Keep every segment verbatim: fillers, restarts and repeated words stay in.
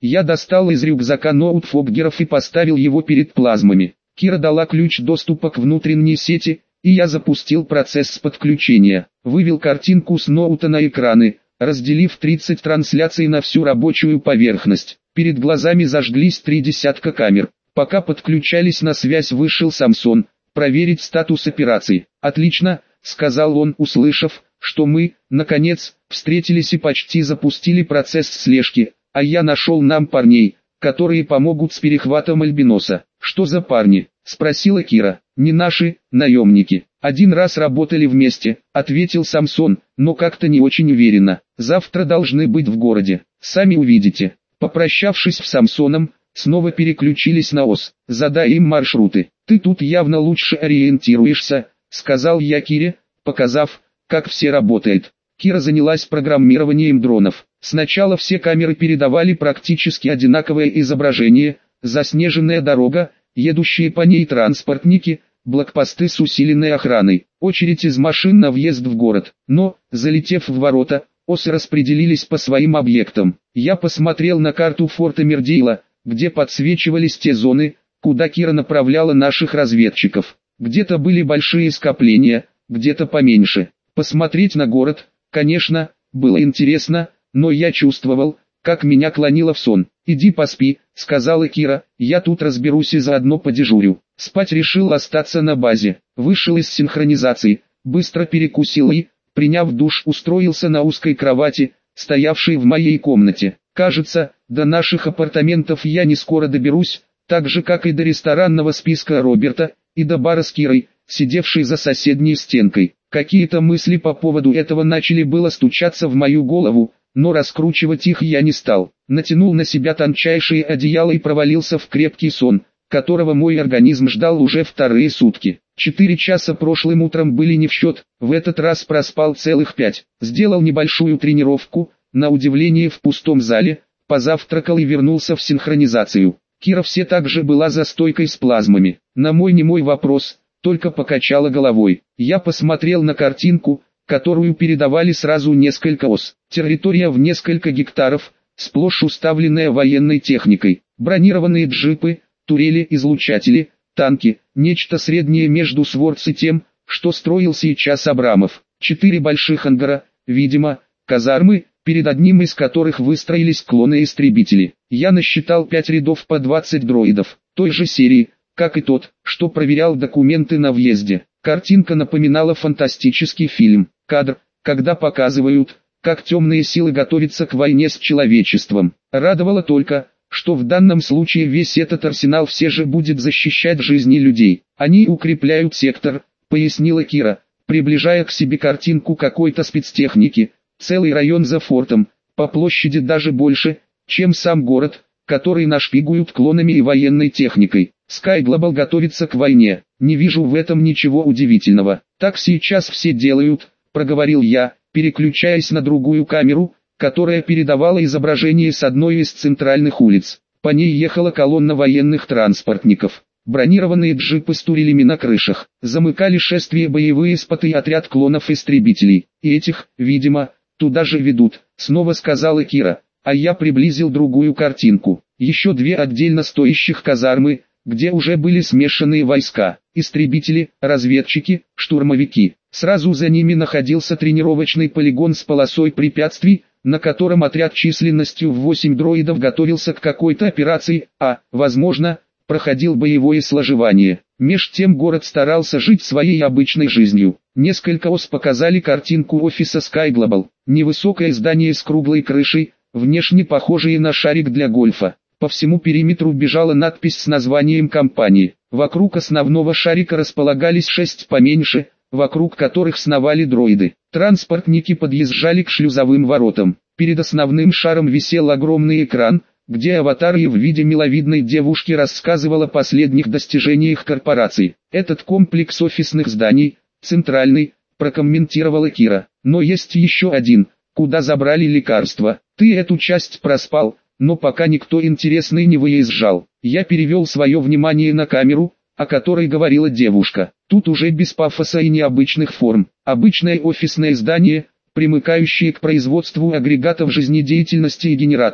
Я достал из рюкзака ноут Фоггеров и поставил его перед плазмами. Кира дала ключ доступа к внутренней сети, и я запустил процесс подключения. Вывел картинку с ноута на экраны, разделив тридцать трансляций на всю рабочую поверхность. Перед глазами зажглись три десятка камер. Пока подключались на связь, вышел Самсон, проверить статус операции. «Отлично», — сказал он, услышав, что мы, наконец, встретились и почти запустили процесс слежки, а я нашел нам парней, которые помогут с перехватом Альбиноса. «Что за парни?» — спросила Кира. «Не наши, наемники. Один раз работали вместе», — ответил Самсон, но как-то не очень уверенно. «Завтра должны быть в городе. Сами увидите». Попрощавшись с Самсоном, снова переключились на ОС. «Задай им маршруты. Ты тут явно лучше ориентируешься», — сказал я Кире, показав, как все работает. Кира занялась программированием дронов. Сначала все камеры передавали практически одинаковое изображение: заснеженная дорога, едущие по ней транспортники, блокпосты с усиленной охраной, очередь из машин на въезд в город. Но, залетев в ворота, осы распределились по своим объектам. Я посмотрел на карту форта Мердейла, где подсвечивались те зоны, куда Кира направляла наших разведчиков. Где-то были большие скопления, где-то поменьше. Посмотреть на город, конечно, было интересно, но я чувствовал, как меня клонило в сон. «Иди поспи», — сказала Кира, — «я тут разберусь и заодно подежурю». Спать решил остаться на базе. Вышел из синхронизации, быстро перекусил и, приняв душ, устроился на узкой кровати, стоявшей в моей комнате. Кажется, до наших апартаментов я не скоро доберусь, так же как и до ресторанного списка Роберта, и до бара с Кирой, сидевшей за соседней стенкой. Какие-то мысли по поводу этого начали было стучаться в мою голову, но раскручивать их я не стал. Натянул на себя тончайшее одеяло и провалился в крепкий сон, которого мой организм ждал уже вторые сутки. Четыре часа прошлым утром были не в счет, в этот раз проспал целых пять. Сделал небольшую тренировку, на удивление в пустом зале, позавтракал и вернулся в синхронизацию. Кира все так же была за стойкой с плазмами. На мой немой вопрос, только покачала головой. Я посмотрел на картинку, которую передавали сразу несколько ос. Территория в несколько гектаров, сплошь уставленная военной техникой. Бронированные джипы, турели, излучатели, танки, нечто среднее между Свордс и тем, что строил сейчас Абрамов. Четыре больших ангара, видимо, казармы, перед одним из которых выстроились клоны-истребители. Я насчитал пять рядов по двадцать дроидов, той же серии, как и тот, что проверял документы на въезде. Картинка напоминала фантастический фильм. Кадр, когда показывают, как темные силы готовятся к войне с человечеством. Радовало только, что в данном случае весь этот арсенал все же будет защищать жизни людей. Они укрепляют сектор, пояснила Кира, приближая к себе картинку какой-то спецтехники. Целый район за фортом, по площади даже больше, чем сам город, который нашпигуют клонами и военной техникой. Sky Global готовится к войне. Не вижу в этом ничего удивительного. Так сейчас все делают, проговорил я, переключаясь на другую камеру, которая передавала изображение с одной из центральных улиц. По ней ехала колонна военных транспортников. Бронированные джипы с турелями на крышах. Замыкали шествие боевые споты и отряд клонов-истребителей. И этих, видимо, туда же ведут, снова сказала Кира, а я приблизил другую картинку. Еще две отдельно стоящих казармы, где уже были смешанные войска, истребители, разведчики, штурмовики. Сразу за ними находился тренировочный полигон с полосой препятствий, на котором отряд численностью в восемь дроидов готовился к какой-то операции, а, возможно, проходил боевое сложевание. Меж тем город старался жить своей обычной жизнью. Несколько ос показали картинку офиса Sky Global. Невысокое здание с круглой крышей, внешне похожее на шарик для гольфа. По всему периметру бежала надпись с названием компании. Вокруг основного шарика располагались шесть поменьше, вокруг которых сновали дроиды. Транспортники подъезжали к шлюзовым воротам. Перед основным шаром висел огромный экран, где аватар в виде миловидной девушки рассказывал о последних достижениях корпорации. Этот комплекс офисных зданий, центральный, прокомментировала Кира. Но есть еще один, куда забрали лекарства. Ты эту часть проспал, но пока никто интересный не выезжал. Я перевел свое внимание на камеру, о которой говорила девушка. Тут уже без пафоса и необычных форм. Обычное офисное здание, примыкающее к производству агрегатов жизнедеятельности и генераторов.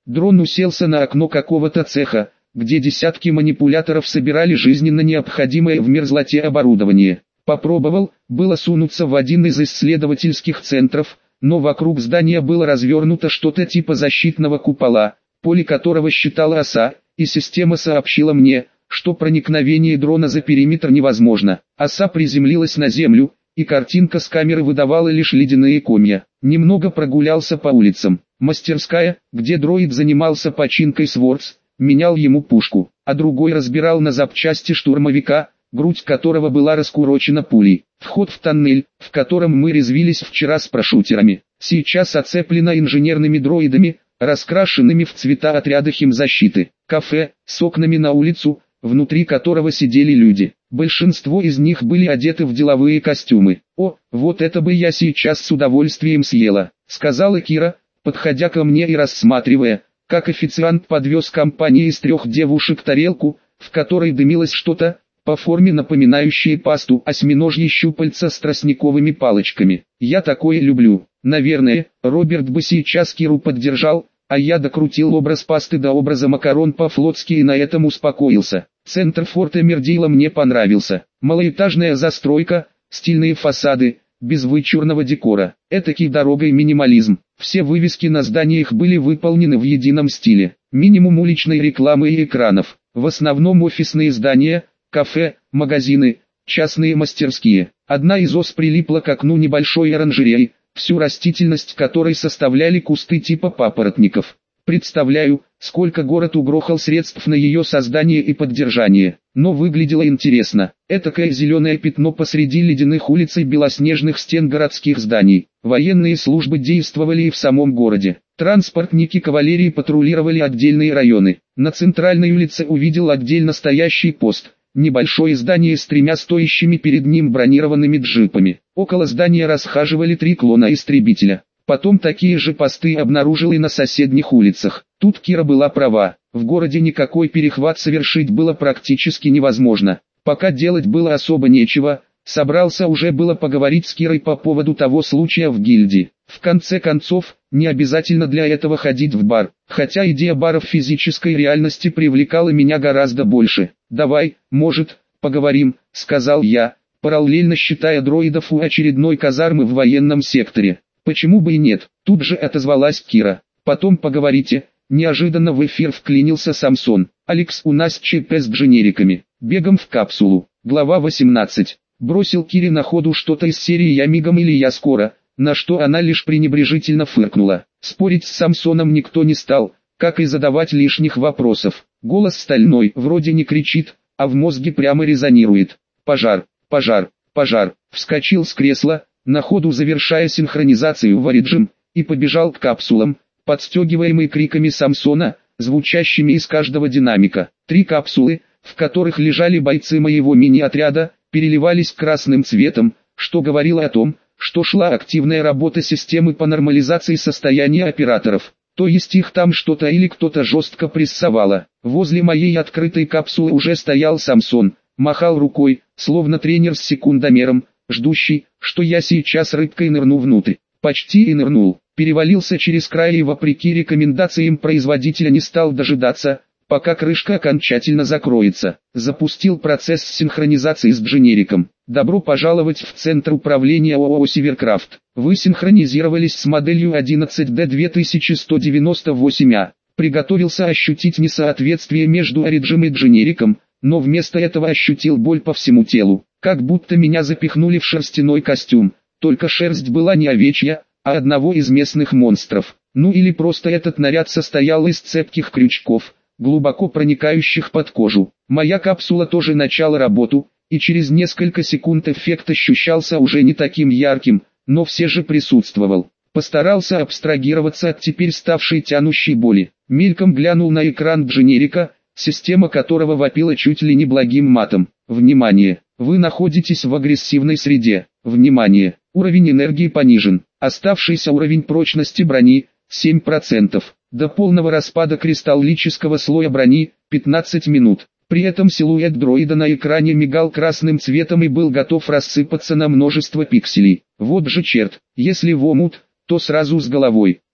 Дрон уселся на окно какого-то цеха, где десятки манипуляторов собирали жизненно необходимое в мерзлоте оборудование. Попробовал было сунуться в один из исследовательских центров, но вокруг здания было развернуто что-то типа защитного купола, поле которого считала оса, и система сообщила мне, что проникновение дрона за периметр невозможно. Оса приземлилась на землю, и картинка с камеры выдавала лишь ледяные комья. Немного прогулялся по улицам. Мастерская, где дроид занимался починкой Свордс, менял ему пушку, а другой разбирал на запчасти штурмовика, грудь которого была раскурочена пулей. Вход в тоннель, в котором мы резвились вчера с парашютерами, сейчас оцеплена инженерными дроидами, раскрашенными в цвета отряда химзащиты. Кафе, с окнами на улицу, внутри которого сидели люди. Большинство из них были одеты в деловые костюмы. «О, вот это бы я сейчас с удовольствием съела», — сказала Кира, подходя ко мне и рассматривая, как официант подвез компании из трех девушек тарелку, в которой дымилось что-то, по форме напоминающее пасту осьминожьи щупальца с тростниковыми палочками. Я такое люблю. Наверное, Роберт бы сейчас Киру поддержал, а я докрутил образ пасты до образа макарон по-флотски и на этом успокоился. Центр форта Мердила мне понравился. Малоэтажная застройка, стильные фасады, без вычурного декора. Этакий дорогой минимализм. Все вывески на зданиях были выполнены в едином стиле. Минимум уличной рекламы и экранов. В основном офисные здания, кафе, магазины, частные мастерские. Одна из ос прилипла к окну небольшой оранжереи, всю растительность которой составляли кусты типа папоротников. Представляю, сколько город угрохал средств на ее создание и поддержание. Но выглядело интересно. Этакое зеленое пятно посреди ледяных улиц и белоснежных стен городских зданий. Военные службы действовали и в самом городе. Транспортники кавалерии патрулировали отдельные районы. На центральной улице увидел отдельно стоящий пост. Небольшое здание с тремя стоящими перед ним бронированными джипами. Около здания расхаживали три клона истребителя. Потом такие же посты обнаружил и на соседних улицах. Тут Кира была права. В городе никакой перехват совершить было практически невозможно. Пока делать было особо нечего, собрался уже было поговорить с Кирой по поводу того случая в гильдии. В конце концов, не обязательно для этого ходить в бар. Хотя идея бара в физической реальности привлекала меня гораздо больше. «Давай, может, поговорим», — сказал я, параллельно считая дроидов у очередной казармы в военном секторе. «Почему бы и нет?» — тут же отозвалась Кира. «Потом поговорите». Неожиданно в эфир вклинился Самсон. «Алекс, у нас ЧП с дженериками. Бегом в капсулу». Глава восемнадцать. Бросил Кире на ходу что-то из серии «Я мигом» или «Я скоро», на что она лишь пренебрежительно фыркнула. Спорить с Самсоном никто не стал, как и задавать лишних вопросов. Голос стальной, вроде не кричит, а в мозге прямо резонирует. «Пожар, пожар, пожар». Вскочил с кресла, на ходу завершая синхронизацию в Origin, и побежал к капсулам, подстегиваемый криками Самсона, звучащими из каждого динамика. Три капсулы, в которых лежали бойцы моего мини-отряда, переливались красным цветом, что говорило о том, что шла активная работа системы по нормализации состояния операторов. То есть их там что-то или кто-то жестко прессовало. Возле моей открытой капсулы уже стоял Самсон, махал рукой, словно тренер с секундомером, ждущий, что я сейчас рыбкой нырну внутрь. Почти и нырнул. Перевалился через край и вопреки рекомендациям производителя не стал дожидаться, пока крышка окончательно закроется. Запустил процесс синхронизации с дженериком. Добро пожаловать в Центр управления ООО «Северкрафт». Вы синхронизировались с моделью одиннадцать дэ две тысячи сто девяносто восемь а. Приготовился ощутить несоответствие между Origin и дженериком, но вместо этого ощутил боль по всему телу. Как будто меня запихнули в шерстяной костюм. Только шерсть была не овечья, а одного из местных монстров. Ну или просто этот наряд состоял из цепких крючков, глубоко проникающих под кожу. Моя капсула тоже начала работу, и через несколько секунд эффект ощущался уже не таким ярким, но все же присутствовал. Постарался абстрагироваться от теперь ставшей тянущей боли. Мельком глянул на экран дженерика, система которого вопила чуть ли не благим матом. Внимание! Вы находитесь в агрессивной среде. Внимание! Уровень энергии понижен. Оставшийся уровень прочности брони – семь процентов. До полного распада кристаллического слоя брони – пятнадцать минут. При этом силуэт дроида на экране мигал красным цветом и был готов рассыпаться на множество пикселей. Вот же черт, если в омут, то сразу с головой.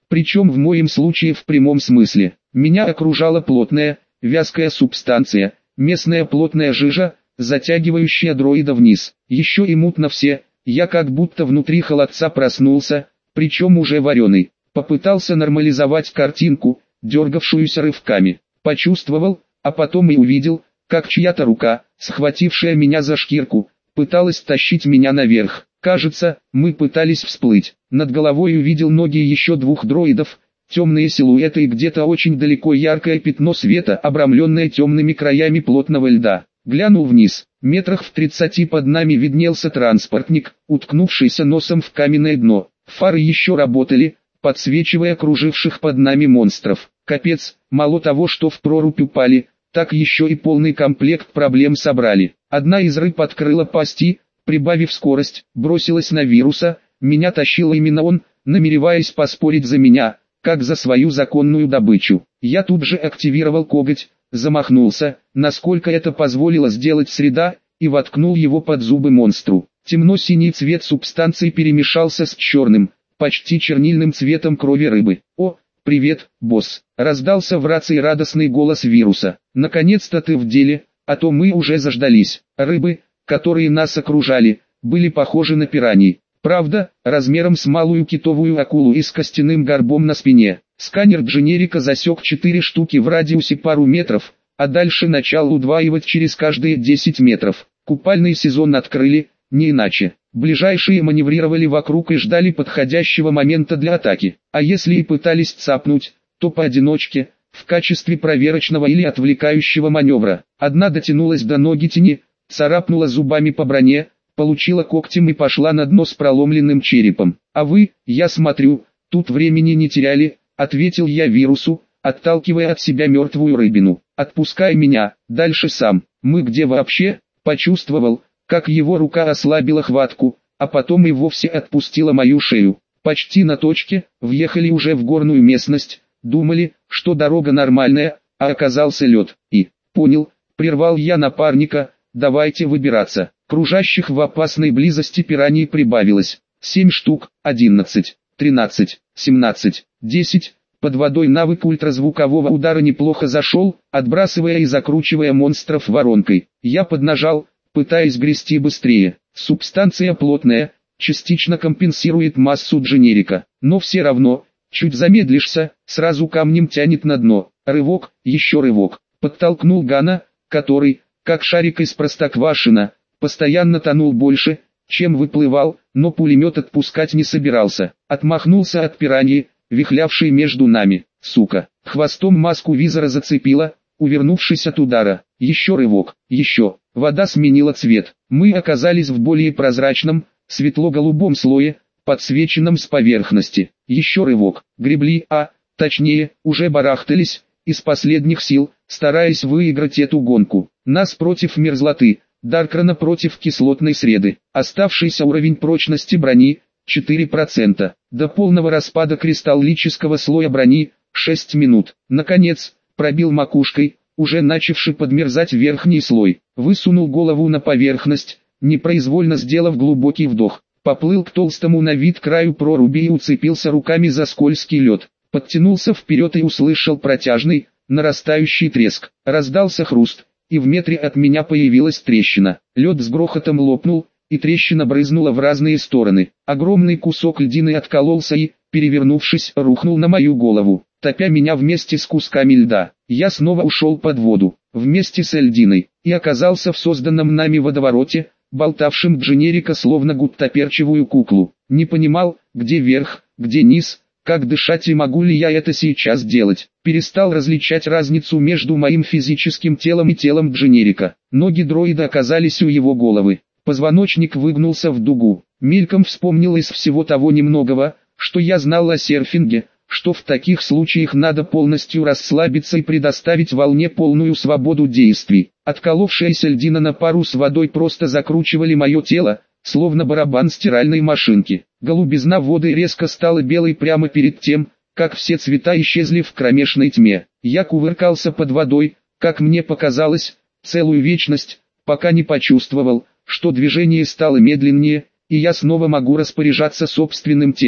причем в моем случае в прямом смысле. Меня окружала плотная, вязкая субстанция, местная плотная жижа, затягивающая дроида вниз. Еще и мутно все, я как будто внутри холодца проснулся, причем уже вареный. Попытался нормализовать картинку, дергавшуюся рывками. Почувствовал, а потом и увидел, как чья-то рука, схватившая меня за шкирку, пыталась тащить меня наверх. Кажется, мы пытались всплыть. Над головой увидел ноги еще двух дроидов, темные силуэты и где-то очень далеко яркое пятно света, обрамленное темными краями плотного льда. Глянул вниз. Метрах в тридцати под нами виднелся транспортник, уткнувшийся носом в каменное дно. Фары еще работали, подсвечивая круживших под нами монстров. Капец, мало того, что в прорубь упали, так еще и полный комплект проблем собрали. Одна из рыб открыла пасти, прибавив скорость, бросилась на вируса, меня тащил именно он, намереваясь поспорить за меня, как за свою законную добычу. Я тут же активировал коготь, замахнулся, насколько это позволило сделать среда, и воткнул его под зубы монстру. Темно-синий цвет субстанции перемешался с черным, почти чернильным цветом крови рыбы. «О, привет, босс!» — раздался в рации радостный голос вируса. «Наконец-то ты в деле, а то мы уже заждались». Рыбы, которые нас окружали, были похожи на пираний. Правда, размером с малую китовую акулу и с костяным горбом на спине. Сканер Дженерика засек четыре штуки в радиусе пару метров, а дальше начал удваивать через каждые десять метров. Купальный сезон открыли, не иначе. Ближайшие маневрировали вокруг и ждали подходящего момента для атаки. А если и пытались цапнуть, то поодиночке, в качестве проверочного или отвлекающего маневра. Одна дотянулась до ноги тени, царапнула зубами по броне, получила когтем и пошла на дно с проломленным черепом. «А вы, я смотрю, тут времени не теряли», — ответил я вирусу, отталкивая от себя мертвую рыбину. «Отпускай меня, дальше сам». «Мы где вообще?» — почувствовал, как его рука ослабила хватку, а потом и вовсе отпустила мою шею. Почти на точке, въехали уже в горную местность, думали, что дорога нормальная, а оказался лед. И, понял, прервал я напарника, давайте выбираться. Кружащих в опасной близости пираний прибавилось. Семь штук, одиннадцать, тринадцать, семнадцать, десять. Под водой навык ультразвукового удара неплохо зашел, отбрасывая и закручивая монстров воронкой. Я поднажал, пытаясь грести быстрее. Субстанция плотная, частично компенсирует массу Дженерика, но все равно, чуть замедлишься, сразу камнем тянет на дно. Рывок, еще рывок. Подтолкнул Гана, который, как шарик из Простоквашино, постоянно тонул больше, чем выплывал, но пулемет отпускать не собирался. Отмахнулся от пираньи, вихлявшей между нами. Сука, хвостом маску визора зацепила, увернувшись от удара. Еще рывок, еще. Вода сменила цвет. Мы оказались в более прозрачном, светло-голубом слое, подсвеченном с поверхности. Еще рывок. Гребли, а, точнее, уже барахтались, из последних сил, стараясь выиграть эту гонку. Нас против мерзлоты, Даркрана против кислотной среды. Оставшийся уровень прочности брони – четыре процента. До полного распада кристаллического слоя брони – шесть минут. Наконец, пробил макушкой, уже начавший подмерзать верхний слой. Высунул голову на поверхность, непроизвольно сделав глубокий вдох. Поплыл к толстому на вид краю проруби и уцепился руками за скользкий лед. Подтянулся вперед и услышал протяжный, нарастающий треск. Раздался хруст, и в метре от меня появилась трещина. Лед с грохотом лопнул, и трещина брызнула в разные стороны. Огромный кусок льдины откололся и, перевернувшись, рухнул на мою голову, топя меня вместе с кусками льда. Я снова ушел под воду, вместе с льдиной, и оказался в созданном нами водовороте, болтавшим Дженерика словно гуттаперчевую куклу. Не понимал, где верх, где низ, как дышать и могу ли я это сейчас делать. Перестал различать разницу между моим физическим телом и телом Дженерика. Ноги дроида оказались у его головы. Позвоночник выгнулся в дугу. Мельком вспомнил из всего того немногого, что я знал о серфинге, что в таких случаях надо полностью расслабиться и предоставить волне полную свободу действий. Отколовшаяся льдина на пару с водой просто закручивали мое тело, словно барабан стиральной машинки. Голубизна воды резко стала белой прямо перед тем, как все цвета исчезли в кромешной тьме. Я кувыркался под водой, как мне показалось, целую вечность, пока не почувствовал, что движение стало медленнее, и я снова могу распоряжаться собственным телом.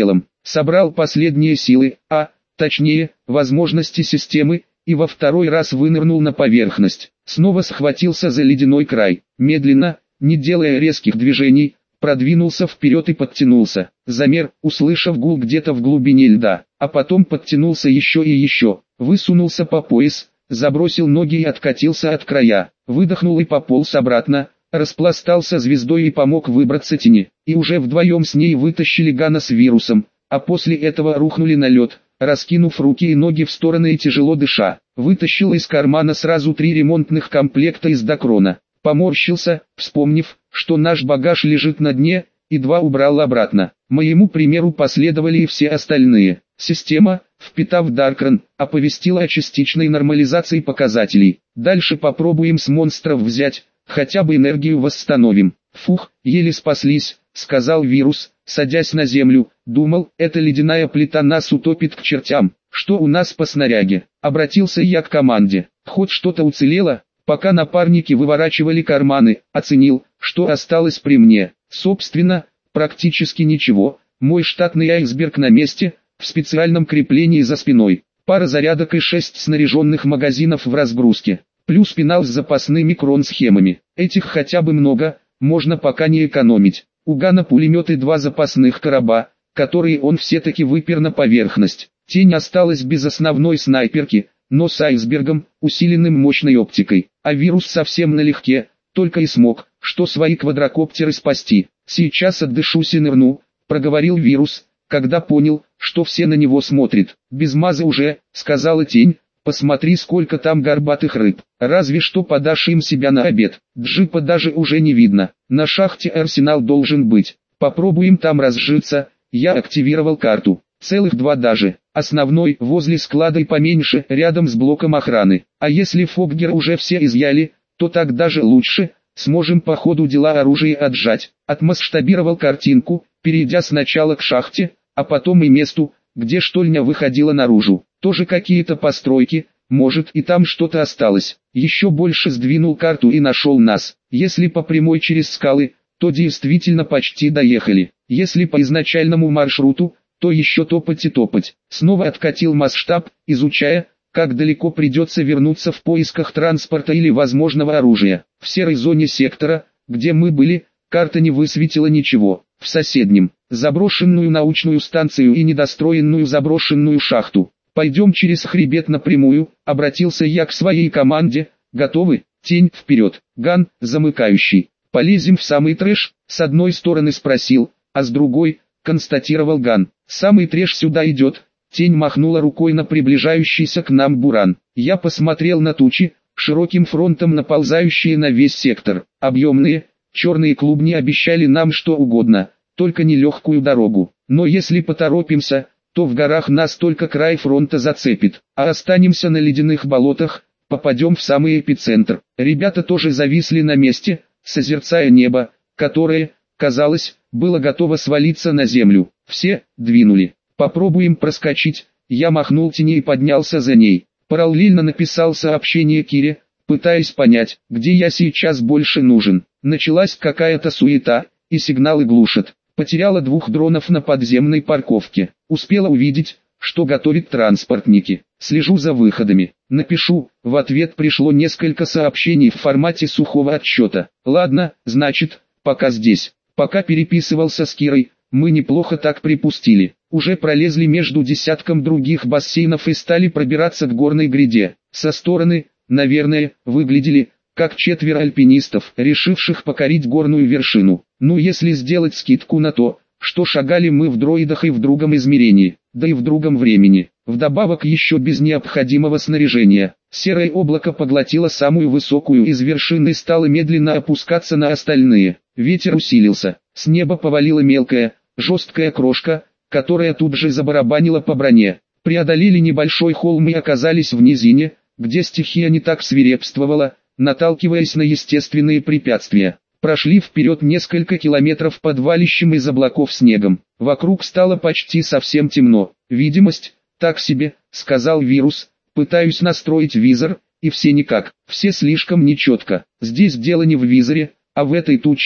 собрал последние силы, а, точнее, возможности системы, и во второй раз вынырнул на поверхность. Снова схватился за ледяной край, медленно, не делая резких движений, продвинулся вперед и подтянулся. Замер, услышав гул где-то в глубине льда, а потом подтянулся еще и еще, высунулся по пояс, забросил ноги и откатился от края, выдохнул и пополз обратно, распластался звездой и помог выбраться тени, и уже вдвоем с ней вытащили Гана с вирусом, а после этого рухнули на лед, раскинув руки и ноги в стороны и тяжело дыша. Вытащил из кармана сразу три ремонтных комплекта из Дакрона, поморщился, вспомнив, что наш багаж лежит на дне, и два убрал обратно. Моему примеру последовали и все остальные. Система, впитав Даркрон, оповестила о частичной нормализации показателей. Дальше попробуем с монстров взять, хотя бы энергию восстановим. Фух, еле спаслись, сказал вирус, садясь на землю. Думал, эта ледяная плита нас утопит к чертям. Что у нас по снаряге? Обратился я к команде. Хоть что-то уцелело? Пока напарники выворачивали карманы, оценил, что осталось при мне. Собственно, практически ничего. Мой штатный айсберг на месте, в специальном креплении за спиной. Пара зарядок и шесть снаряженных магазинов в разгрузке. Плюс пенал с запасными крон-схемами. Этих хотя бы много, можно пока не экономить. У Гана пулемет и два запасных короба, которые он все-таки выпер на поверхность. Тень осталась без основной снайперки, но с айсбергом, усиленным мощной оптикой. А вирус совсем налегке, только и смог, что свои квадрокоптеры спасти. Сейчас отдышусь и нырну, проговорил вирус, когда понял, что все на него смотрят. Без маза уже, сказала тень, посмотри сколько там горбатых рыб. Разве что подашь им себя на обед. Джипа даже уже не видно. На шахте арсенал должен быть. Попробуем там разжиться. Я активировал карту. Целых два даже. Основной возле склада и поменьше, рядом с блоком охраны. А если Фоггер уже все изъяли, то так даже лучше. Сможем по ходу дела оружие отжать. Отмасштабировал картинку, перейдя сначала к шахте, а потом и месту, где штольня выходила наружу. Тоже какие-то постройки, может и там что-то осталось. Еще больше сдвинул карту и нашел нас. Если по прямой через скалы, то действительно почти доехали. Если по изначальному маршруту, то еще топать и топать. Снова откатил масштаб, изучая, как далеко придется вернуться в поисках транспорта или возможного оружия. В серой зоне сектора, где мы были, карта не высветила ничего. В соседнем, заброшенную научную станцию и недостроенную заброшенную шахту. Пойдем через хребет напрямую, обратился я к своей команде. Готовы? Тень, вперед. Ган, замыкающий. Полезем в самый трэш, с одной стороны спросил, а с другой, констатировал Ган. Самый трэш сюда идет. Тень махнула рукой на приближающийся к нам буран. Я посмотрел на тучи, широким фронтом наползающие на весь сектор. Объемные, черные клубни обещали нам что угодно, только не легкую дорогу. Но если поторопимся, то в горах нас только край фронта зацепит, а останемся на ледяных болотах, попадем в самый эпицентр. Ребята тоже зависли на месте, созерцая небо, которое, казалось, было готово свалиться на землю. Все двинули. Попробуем проскочить. Я махнул тени и поднялся за ней. Параллельно написал сообщение Кире, пытаясь понять, где я сейчас больше нужен. Началась какая-то суета, и сигналы глушат. Потеряла двух дронов на подземной парковке. Успела увидеть, что готовят транспортники. Слежу за выходами. Напишу. В ответ пришло несколько сообщений в формате сухого отчета. Ладно, значит, пока здесь. Пока переписывался с Кирой, мы неплохо так припустили. Уже пролезли между десятком других бассейнов и стали пробираться к горной гряде. Со стороны, наверное, выглядели, как четверо альпинистов, решивших покорить горную вершину. Ну если сделать скидку на то, что шагали мы в дроидах и в другом измерении, да и в другом времени. Вдобавок еще без необходимого снаряжения. Серое облако поглотило самую высокую из вершин и стало медленно опускаться на остальные. Ветер усилился, с неба повалила мелкая, жесткая крошка, которая тут же забарабанила по броне. Преодолели небольшой холм и оказались в низине, где стихия не так свирепствовала, наталкиваясь на естественные препятствия. Прошли вперед несколько километров под валящим из облаков снегом. Вокруг стало почти совсем темно. Видимость, так себе, сказал вирус. Пытаюсь настроить визор, и все никак. Все слишком нечетко. Здесь дело не в визоре, а в этой туче,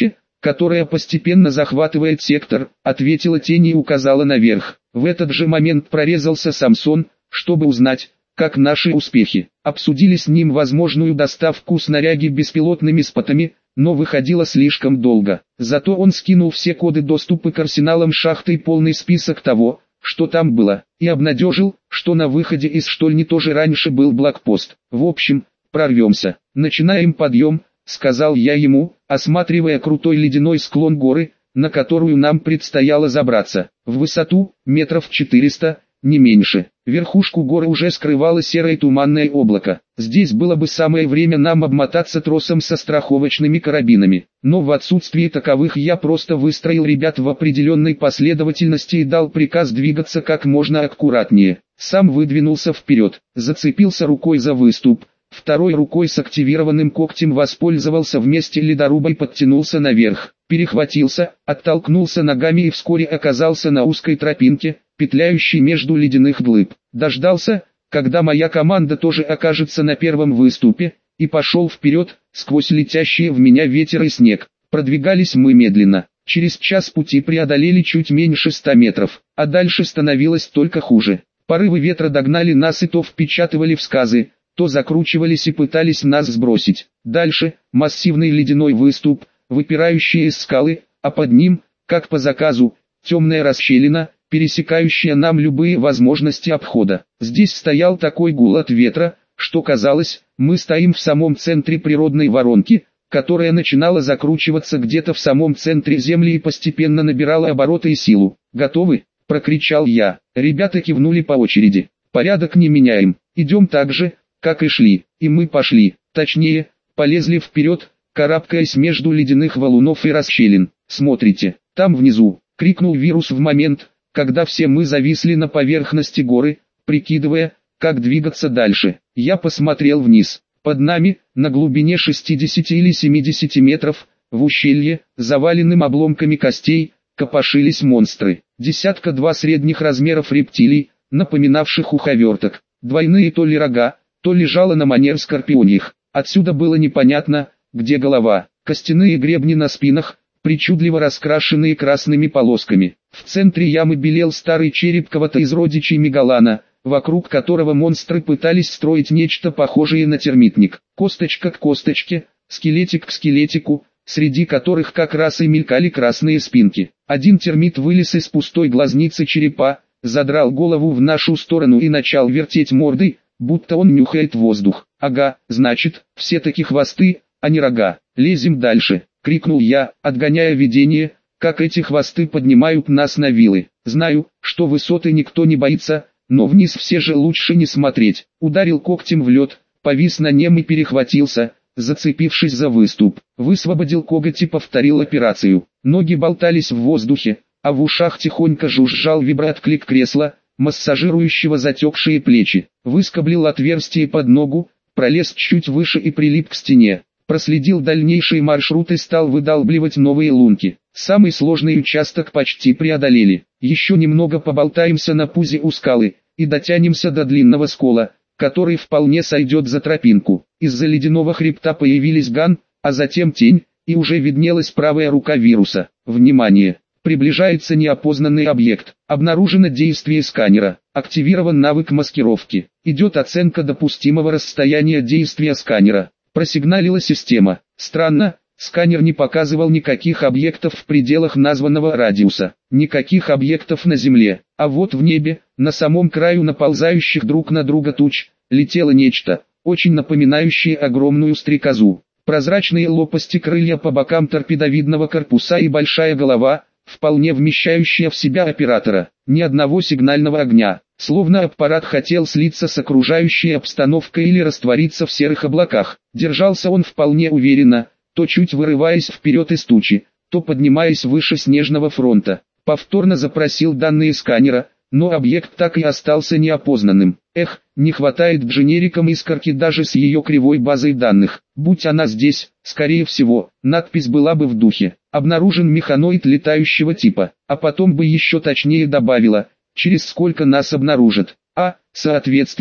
которая постепенно захватывает сектор, ответила тень и указала наверх. В этот же момент прорезался Самсон, чтобы узнать, как наши успехи. Обсудили с ним возможную доставку снаряги беспилотными спотами, но выходило слишком долго. Зато он скинул все коды доступа к арсеналам шахты и полный список того, что там было, и обнадежил, что на выходе из штольни тоже раньше был блокпост. В общем, прорвемся. Начинаем подъем, сказал я ему, осматривая крутой ледяной склон горы, на которую нам предстояло забраться. В высоту, метров четыреста, не меньше. Верхушку горы уже скрывало серое туманное облако. Здесь было бы самое время нам обмотаться тросом со страховочными карабинами. Но в отсутствии таковых я просто выстроил ребят в определенной последовательности и дал приказ двигаться как можно аккуратнее. Сам выдвинулся вперед, зацепился рукой за выступ, второй рукой с активированным когтем воспользовался вместе ледоруба и подтянулся наверх. Перехватился, оттолкнулся ногами и вскоре оказался на узкой тропинке, петляющей между ледяных глыб. Дождался, когда моя команда тоже окажется на первом выступе, и пошел вперед, сквозь летящие в меня ветер и снег. Продвигались мы медленно. Через час пути преодолели чуть меньше ста метров, а дальше становилось только хуже. Порывы ветра догнали нас и то впечатывали в сказы, то закручивались и пытались нас сбросить. Дальше, массивный ледяной выступ, выпирающий из скалы, а под ним, как по заказу, темная расщелина, пересекающая нам любые возможности обхода. Здесь стоял такой гул от ветра, что казалось, мы стоим в самом центре природной воронки, которая начинала закручиваться где-то в самом центре земли и постепенно набирала обороты и силу. «Готовы?» – прокричал я. Ребята кивнули по очереди. «Порядок не меняем, идем так же, как и шли». И мы пошли, точнее, полезли вперед, карабкаясь между ледяных валунов и расщелин. «Смотрите, там внизу!» – крикнул Вирус в момент, когда все мы зависли на поверхности горы, прикидывая, как двигаться дальше. Я посмотрел вниз. Под нами, на глубине шестидесяти или семидесяти метров, в ущелье, заваленным обломками костей, копошились монстры. Десятка-два средних размеров рептилий, напоминавших уховерток. Двойные то ли рога, то ли жало на манер скорпионьих. Отсюда было непонятно, где голова. Костяные гребни на спинах, причудливо раскрашенные красными полосками. В центре ямы белел старый череп кого-то из родичей мегалана, вокруг которого монстры пытались строить нечто похожее на термитник. Косточка к косточке, скелетик к скелетику, среди которых как раз и мелькали красные спинки. Один термит вылез из пустой глазницы черепа, задрал голову в нашу сторону и начал вертеть мордой, будто он нюхает воздух. «Ага, значит, все-таки хвосты, а не рога. Лезем дальше», — крикнул я, отгоняя видение, как эти хвосты поднимают нас на вилы. Знаю, что высоты никто не боится, но вниз все же лучше не смотреть. Ударил когтем в лед, повис на нем и перехватился, зацепившись за выступ. Высвободил коготь и повторил операцию. Ноги болтались в воздухе, а в ушах тихонько жужжал виброотклик кресла, массажирующего затекшие плечи. Выскоблил отверстие под ногу, пролез чуть выше и прилип к стене. Проследил дальнейший маршрут и стал выдалбливать новые лунки. Самый сложный участок почти преодолели. Еще немного поболтаемся на пузе у скалы, и дотянемся до длинного скола, который вполне сойдет за тропинку. Из-за ледяного хребта появились Ган, а затем тень, и уже виднелась правая рука Вируса. Внимание! Приближается неопознанный объект. Обнаружено действие сканера. Активирован навык маскировки. Идет оценка допустимого расстояния действия сканера. Просигналила система. Странно, сканер не показывал никаких объектов в пределах названного радиуса. Никаких объектов на Земле. А вот в небе, на самом краю наползающих друг на друга туч, летело нечто, очень напоминающее огромную стрекозу. Прозрачные лопасти крылья по бокам торпедовидного корпуса и большая голова, вполне вмещающая в себя оператора. Ни одного сигнального огня. Словно аппарат хотел слиться с окружающей обстановкой или раствориться в серых облаках. Держался он вполне уверенно, то чуть вырываясь вперед из тучи, то поднимаясь выше снежного фронта. Повторно запросил данные сканера, но объект так и остался неопознанным. Эх, не хватает дженерикам искорки даже с ее кривой базой данных. Будь она здесь, скорее всего, надпись была бы в духе. Обнаружен механоид летающего типа, а потом бы еще точнее добавила, через сколько нас обнаружат. А, соответственно,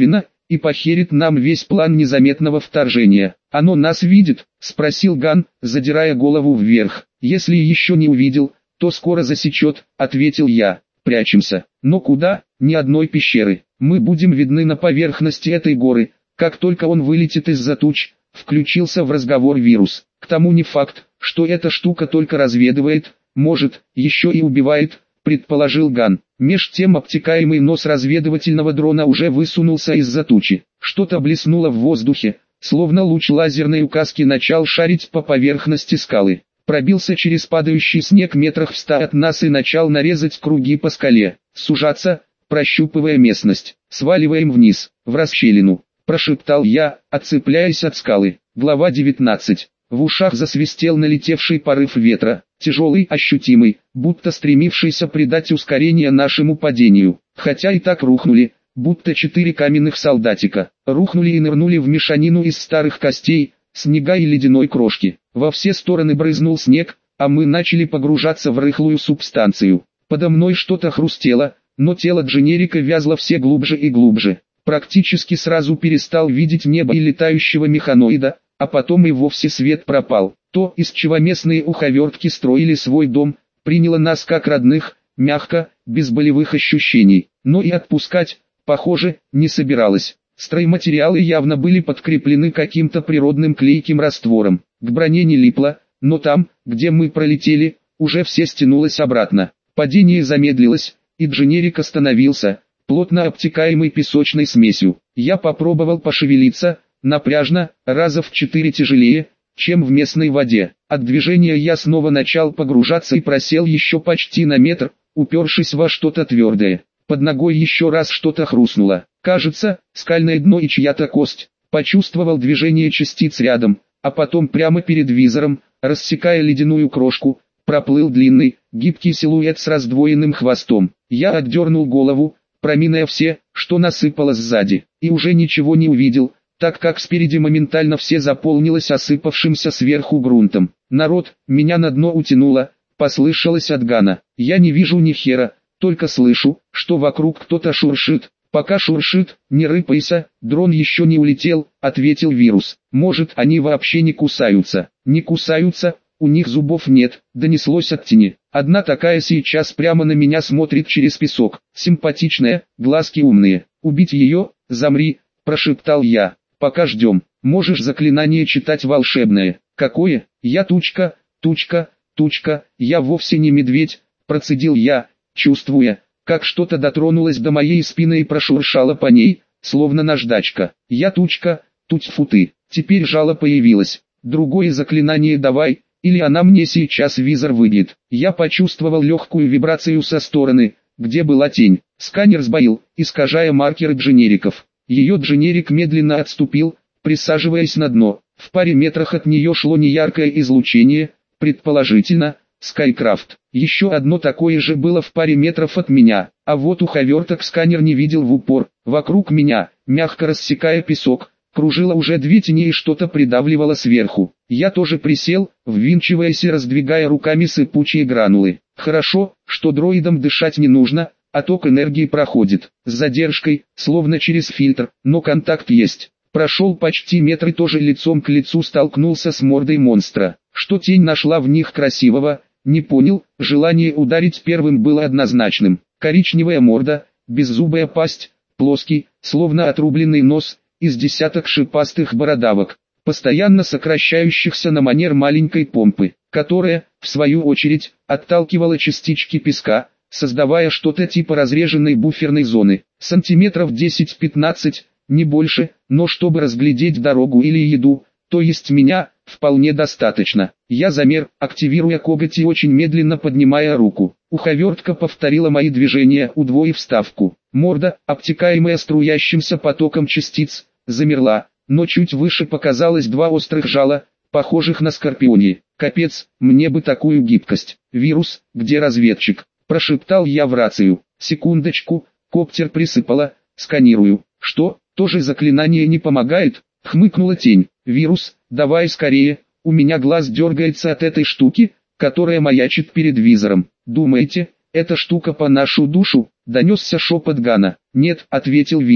и похерит нам весь план незаметного вторжения. Оно нас видит? Спросил Ган, задирая голову вверх. Если еще не увидел, то скоро засечет, ответил я. Прячемся. Но куда? Ни одной пещеры. Мы будем видны на поверхности этой горы, как только он вылетит из-за туч. Включился в разговор вирус. К тому не факт, что эта штука только разведывает, может, еще и убивает, предположил Ган. Меж тем обтекаемый нос разведывательного дрона уже высунулся из-за тучи. Что-то блеснуло в воздухе, словно луч лазерной указки начал шарить по поверхности скалы. Пробился через падающий снег метрах в ста от нас и начал нарезать круги по скале. Сужаться, прощупывая местность. Сваливаем вниз, в расщелину, прошептал я, отцепляясь от скалы. Глава девятнадцать. В ушах засвистел налетевший порыв ветра, тяжелый, ощутимый, будто стремившийся придать ускорение нашему падению. Хотя и так рухнули, будто четыре каменных солдатика. Рухнули и нырнули в мешанину из старых костей, снега и ледяной крошки. Во все стороны брызнул снег, а мы начали погружаться в рыхлую субстанцию. Подо мной что-то хрустело, но тело Дженерика вязло все глубже и глубже. Практически сразу перестал видеть небо и летающего механоида, а потом и вовсе свет пропал. То, из чего местные уховертки строили свой дом, приняло нас как родных, мягко, без болевых ощущений. Но и отпускать, похоже, не собиралось. Стройматериалы явно были подкреплены каким-то природным клейким раствором. К броне не липло, но там, где мы пролетели, уже все стянулось обратно. Падение замедлилось, и Дженерик остановился, плотно обтекаемый песочной смесью. Я попробовал пошевелиться, напряжно, раза в четыре тяжелее, чем в местной воде. От движения я снова начал погружаться и просел еще почти на метр, упершись во что-то твердое. Под ногой еще раз что-то хрустнуло. Кажется, скальное дно и чья-то кость. Почувствовал движение частиц рядом, а потом прямо перед визором, рассекая ледяную крошку, проплыл длинный, гибкий силуэт с раздвоенным хвостом. Я отдернул голову, проминая все, что насыпалось сзади, и уже ничего не увидел, так как спереди моментально все заполнилось осыпавшимся сверху грунтом. «Народ, меня на дно утянуло», — послышалось от Гана. «Я не вижу ни хера, только слышу, что вокруг кто-то шуршит». «Пока шуршит, не рыпайся, дрон еще не улетел», — ответил вирус. «Может, они вообще не кусаются?» «Не кусаются, у них зубов нет», — донеслось от тени. «Одна такая сейчас прямо на меня смотрит через песок. Симпатичная, глазки умные. Убить ее? Замри», — прошептал я. «Пока ждем. Можешь заклинание читать волшебное». «Какое? Я тучка, тучка, тучка, я вовсе не медведь», — процедил я, чувствуя, как что-то дотронулось до моей спины и прошуршало по ней, словно наждачка. «Я тучка, тьфу ты». Теперь жало появилось. «Другое заклинание давай, или она мне сейчас визор выбьет». Я почувствовал легкую вибрацию со стороны, где была тень. Сканер сбоил, искажая маркеры Дженериков. Ее Дженерик медленно отступил, присаживаясь на дно. В паре метрах от нее шло неяркое излучение, предположительно, Скайкрафт. Еще одно такое же было в паре метров от меня, а вот уховерток сканер не видел в упор. Вокруг меня, мягко рассекая песок, кружило уже две тени и что-то придавливало сверху. Я тоже присел, ввинчиваясь и раздвигая руками сыпучие гранулы. Хорошо, что дроидам дышать не нужно, а ток энергии проходит, с задержкой, словно через фильтр, но контакт есть. Прошел почти метр и тоже лицом к лицу столкнулся с мордой монстра. Что тень нашла в них красивого, не понял, желание ударить первым было однозначным. Коричневая морда, беззубая пасть, плоский, словно отрубленный нос, из десяток шипастых бородавок, постоянно сокращающихся на манер маленькой помпы, которая, в свою очередь, отталкивала частички песка, создавая что-то типа разреженной буферной зоны, сантиметров десять-пятнадцать, не больше, но чтобы разглядеть дорогу или еду, то есть меня, вполне достаточно. Я замер, активируя коготь и очень медленно поднимая руку. Уховертка повторила мои движения, удвоив ставку. Морда, обтекаемая струящимся потоком частиц, замерла, но чуть выше показалось два острых жала, похожих на скорпиони. «Капец, мне бы такую гибкость». «Вирус, где разведчик?» – прошептал я в рацию. «Секундочку, коптер присыпало, сканирую». «Что, тоже заклинание не помогает?» – хмыкнула тень. «Вирус, давай скорее, у меня глаз дергается от этой штуки, которая маячит перед визором. Думаете, эта штука по нашу душу?» – донесся шепот Гана. «Нет», – ответил вирус.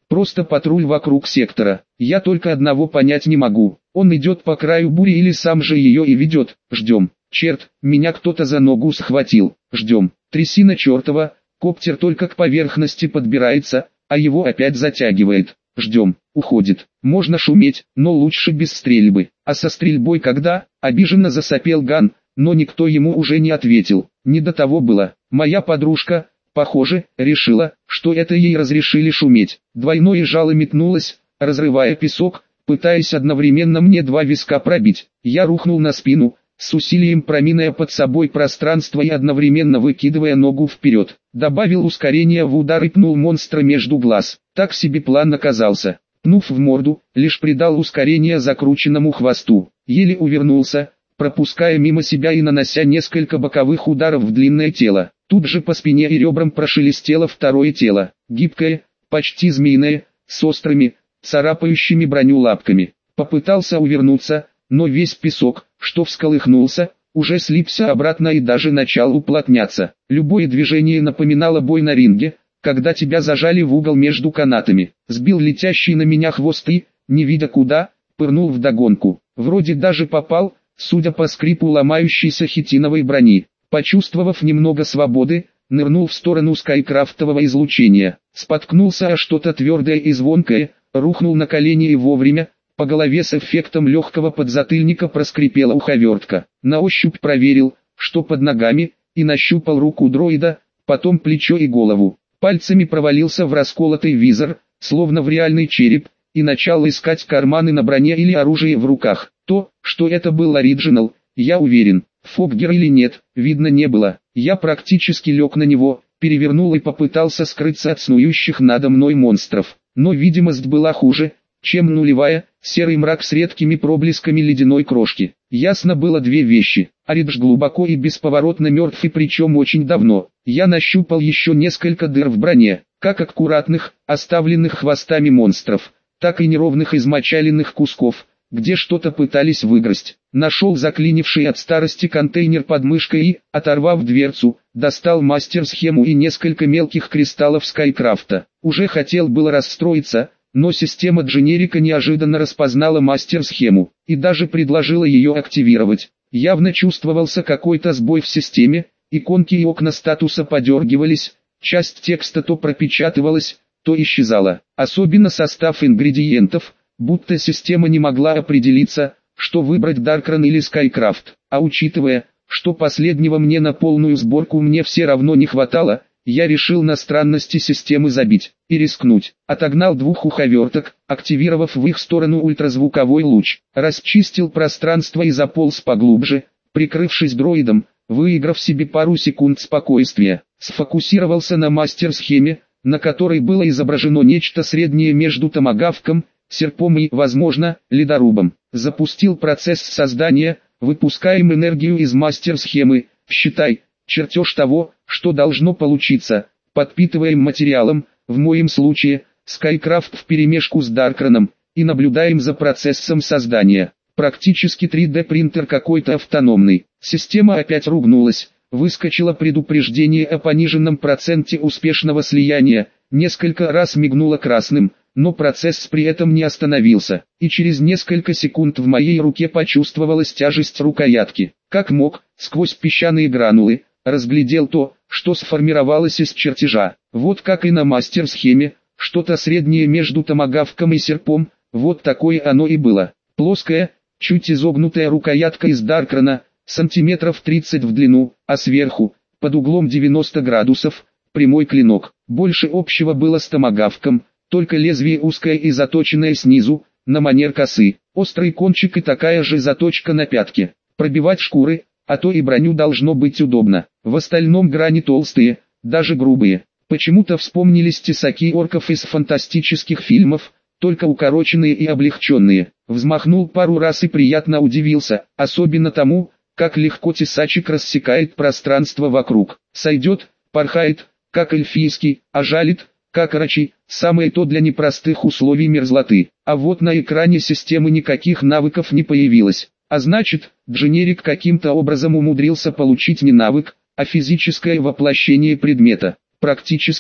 Просто патруль вокруг сектора. Я только одного понять не могу. Он идет по краю бури или сам же ее и ведет. Ждем. Черт, меня кто-то за ногу схватил. Ждем. Трясина чертова, коптер только к поверхности подбирается, а его опять затягивает. Ждем. Уходит. Можно шуметь, но лучше без стрельбы. А со стрельбой когда? Обиженно засопел Ган, но никто ему уже не ответил. Не до того было. Моя подружка, похоже, решила, что это ей разрешили шуметь. Двойное жало метнулось, разрывая песок, пытаясь одновременно мне два виска пробить. Я рухнул на спину, с усилием проминая под собой пространство и одновременно выкидывая ногу вперед. Добавил ускорение в удар и пнул монстра между глаз. Так себе план оказался. Пнув в морду, лишь придал ускорение закрученному хвосту. Еле увернулся, пропуская мимо себя и нанося несколько боковых ударов в длинное тело. Тут же по спине и ребрам прошелестело второе тело, гибкое, почти змеиное, с острыми, царапающими броню лапками. Попытался увернуться, но весь песок, что всколыхнулся, уже слипся обратно и даже начал уплотняться. Любое движение напоминало бой на ринге, когда тебя зажали в угол между канатами. Сбил летящий на меня хвост и, не видя куда, пырнул вдогонку. Вроде даже попал, судя по скрипу ломающейся хитиновой брони. Почувствовав немного свободы, нырнул в сторону скайкрафтового излучения. Споткнулся о что-то твердое и звонкое, рухнул на колени и вовремя, по голове с эффектом легкого подзатыльника проскрипела уховертка. На ощупь проверил, что под ногами, и нащупал руку дроида, потом плечо и голову. Пальцами провалился в расколотый визор, словно в реальный череп, и начал искать карманы на броне или оружие в руках. То, что это был оригинал, я уверен. Фоггер или нет, видно не было. Я практически лег на него, перевернул и попытался скрыться от снующих надо мной монстров. Но видимость была хуже, чем нулевая, серый мрак с редкими проблесками ледяной крошки. Ясно было две вещи. Оридж глубоко и бесповоротно мертв, и причем очень давно. Я нащупал еще несколько дыр в броне, как аккуратных, оставленных хвостами монстров, так и неровных измочаленных кусков, где что-то пытались выгрызть. Нашел заклинивший от старости контейнер под мышкой и, оторвав дверцу, достал мастер-схему и несколько мелких кристаллов Скайкрафта. Уже хотел было расстроиться, но система дженерика неожиданно распознала мастер-схему, и даже предложила ее активировать. Явно чувствовался какой-то сбой в системе, иконки и окна статуса подергивались, часть текста то пропечатывалась, то исчезала. Особенно состав ингредиентов, будто система не могла определиться, что выбрать Даркран или Скайкрафт. А учитывая, что последнего мне на полную сборку мне все равно не хватало, я решил на странности системы забить и рискнуть. Отогнал двух уховерток, активировав в их сторону ультразвуковой луч, расчистил пространство и заполз поглубже, прикрывшись дроидом, выиграв себе пару секунд спокойствия. Сфокусировался на мастер-схеме, на которой было изображено нечто среднее между томагавком, серпом и, возможно, ледорубом. Запустил процесс создания, выпускаем энергию из мастер-схемы, считай, чертеж того, что должно получиться, подпитываем материалом, в моем случае, Скайкрафт вперемешку с Даркраном, и наблюдаем за процессом создания. Практически три дэ принтер какой-то автономный. Система опять ругнулась, выскочило предупреждение о пониженном проценте успешного слияния, несколько раз мигнуло красным, но процесс при этом не остановился, и через несколько секунд в моей руке почувствовалась тяжесть рукоятки. Как мог, сквозь песчаные гранулы, разглядел то, что сформировалось из чертежа. Вот как и на мастер-схеме, что-то среднее между томагавком и серпом, вот такое оно и было. Плоская, чуть изогнутая рукоятка из Даркрана, сантиметров тридцать в длину, а сверху, под углом девяносто градусов, прямой клинок. Больше общего было с томагавком, только лезвие узкое и заточенное снизу, на манер косы, острый кончик и такая же заточка на пятке. Пробивать шкуры, а то и броню должно быть удобно. В остальном грани толстые, даже грубые. Почему-то вспомнились тесаки орков из фантастических фильмов, только укороченные и облегченные. Взмахнул пару раз и приятно удивился, особенно тому, как легко тесачик рассекает пространство вокруг. Сойдет, порхает, как эльфийский, а жалит, как рачи, самое то для непростых условий мерзлоты. А вот на экране системы никаких навыков не появилось. А значит, дженерик каким-то образом умудрился получить не навык, а физическое воплощение предмета. Практически,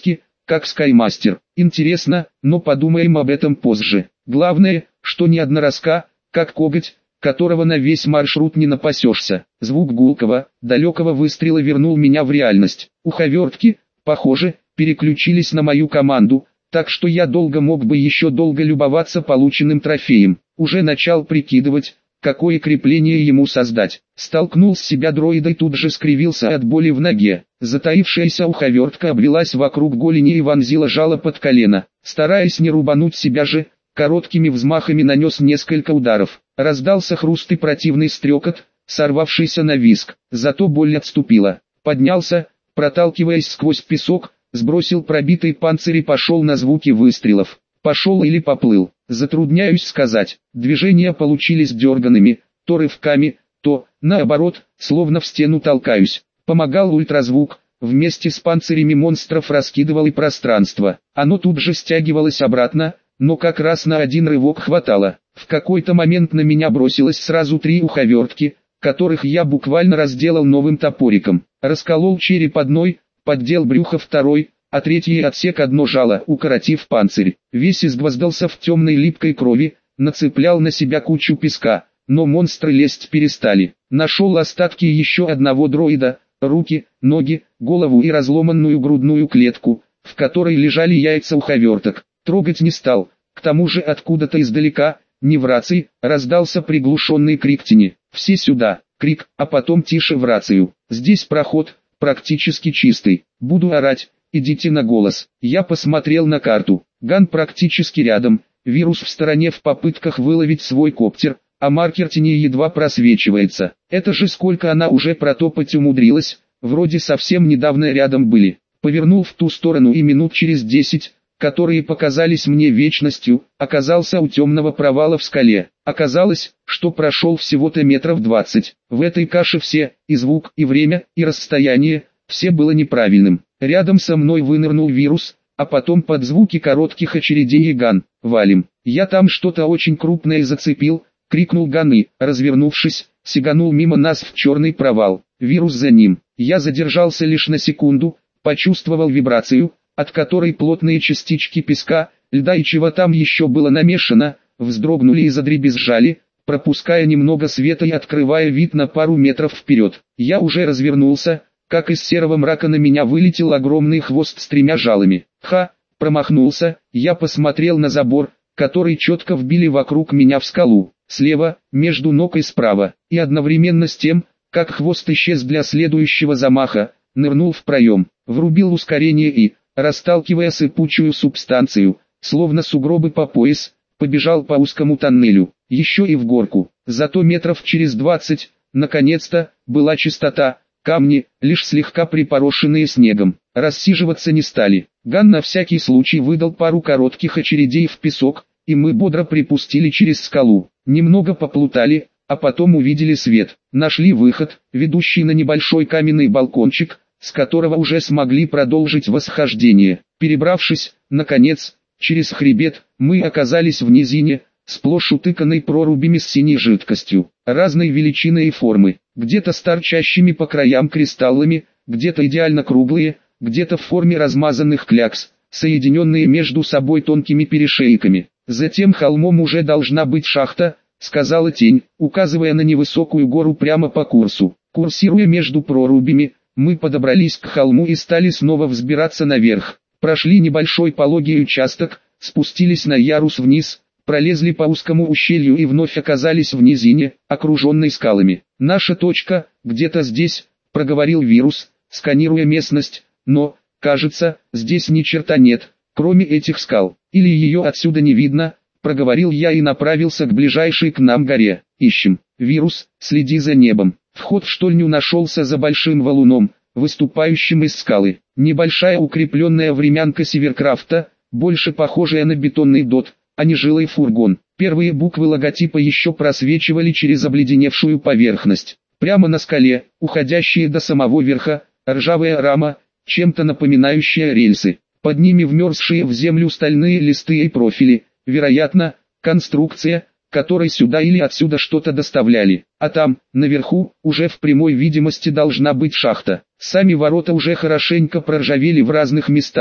как Скаймастер. Интересно, но подумаем об этом позже. Главное, что ни одноросска, как коготь, которого на весь маршрут не напасешься. Звук гулкого, далекого выстрела вернул меня в реальность. Уховертки, похоже, переключились на мою команду, так что я долго мог бы еще долго любоваться полученным трофеем. Уже начал прикидывать, какое крепление ему создать. Столкнул с себя дроида и тут же скривился от боли в ноге. Затаившаяся уховертка обвелась вокруг голени и вонзила жало под колено. Стараясь не рубануть себя же, короткими взмахами нанес несколько ударов. Раздался хруст и противный стрекот, сорвавшийся на визг. Зато боль отступила. Поднялся, проталкиваясь сквозь песок, сбросил пробитый панцирь и пошел на звуки выстрелов. Пошел или поплыл, затрудняюсь сказать. Движения получились дерганными, то рывками, то, наоборот, словно в стену толкаюсь. Помогал ультразвук, вместе с панцирями монстров раскидывал и пространство. Оно тут же стягивалось обратно, но как раз на один рывок хватало. В какой-то момент на меня бросилось сразу три уховертки, которых я буквально разделал новым топориком. Расколол череп одной, поддел брюхо второй, а третий отсек одно жало, укоротив панцирь. Весь изгвоздался в темной липкой крови, нацеплял на себя кучу песка, но монстры лезть перестали. Нашел остатки еще одного дроида, руки, ноги, голову и разломанную грудную клетку, в которой лежали яйца уховерток. Трогать не стал, к тому же откуда-то издалека, не в рации, раздался приглушенный крик тени. «Все сюда!» Крик, а потом тише в рацию. «Здесь проход, практически чистый. Буду орать, идите на голос». Я посмотрел на карту. Ган практически рядом, вирус в стороне в попытках выловить свой коптер, а маркер тени едва просвечивается. Это же сколько она уже протопать умудрилась, вроде совсем недавно рядом были. Повернул в ту сторону и минут через десять, которые показались мне вечностью, оказался у темного провала в скале. Оказалось, что прошел всего-то метров двадцать. В этой каше все, и звук, и время, и расстояние, все было неправильным. Рядом со мной вынырнул вирус, а потом под звуки коротких очередей и Ган. «Валим!» Я там что-то очень крупное зацепил, крикнул Ган и, развернувшись, сиганул мимо нас в черный провал. Вирус за ним. Я задержался лишь на секунду, почувствовал вибрацию, от которой плотные частички песка, льда и чего там еще было намешано, вздрогнули и задребезжали, пропуская немного света и открывая вид на пару метров вперед. Я уже развернулся, как из серого мрака на меня вылетел огромный хвост с тремя жалами. Ха, промахнулся, я посмотрел на забор, который четко вбили вокруг меня в скалу, слева, между ног и справа, и одновременно с тем, как хвост исчез для следующего замаха, нырнул в проем, врубил ускорение и, расталкивая сыпучую субстанцию, словно сугробы по пояс, побежал по узкому тоннелю, еще и в горку. Зато метров через двадцать, наконец-то, была чистота, камни, лишь слегка припорошенные снегом. Рассиживаться не стали. Ган на всякий случай выдал пару коротких очередей в песок, и мы бодро припустили через скалу. Немного поплутали, а потом увидели свет. Нашли выход, ведущий на небольшой каменный балкончик, с которого уже смогли продолжить восхождение. Перебравшись, наконец, через хребет, мы оказались в низине, сплошь утыканной прорубями с синей жидкостью, разной величины и формы, где-то с торчащими по краям кристаллами, где-то идеально круглые, где-то в форме размазанных клякс, соединенные между собой тонкими перешейками. Затем холмом уже должна быть шахта, сказала тень, указывая на невысокую гору прямо по курсу. Курсируя между прорубями, мы подобрались к холму и стали снова взбираться наверх. Прошли небольшой пологий участок, спустились на ярус вниз, пролезли по узкому ущелью и вновь оказались в низине, окруженной скалами. «Наша точка, где-то здесь», — проговорил вирус, сканируя местность, «но, кажется, здесь ни черта нет, кроме этих скал. Или ее отсюда не видно», — проговорил я и направился к ближайшей к нам горе. «Ищем. Вирус, следи за небом». Вход в штольню нашелся за большим валуном, выступающим из скалы. Небольшая укрепленная времянка Северкрафта, больше похожая на бетонный дот, а не жилой фургон. Первые буквы логотипа еще просвечивали через обледеневшую поверхность. Прямо на скале, уходящие до самого верха, ржавая рама, чем-то напоминающая рельсы. Под ними вмерзшие в землю стальные листы и профили, вероятно, конструкция, которой сюда или отсюда что-то доставляли. А там, наверху, уже в прямой видимости должна быть шахта. Сами ворота уже хорошенько проржавели в разных местах,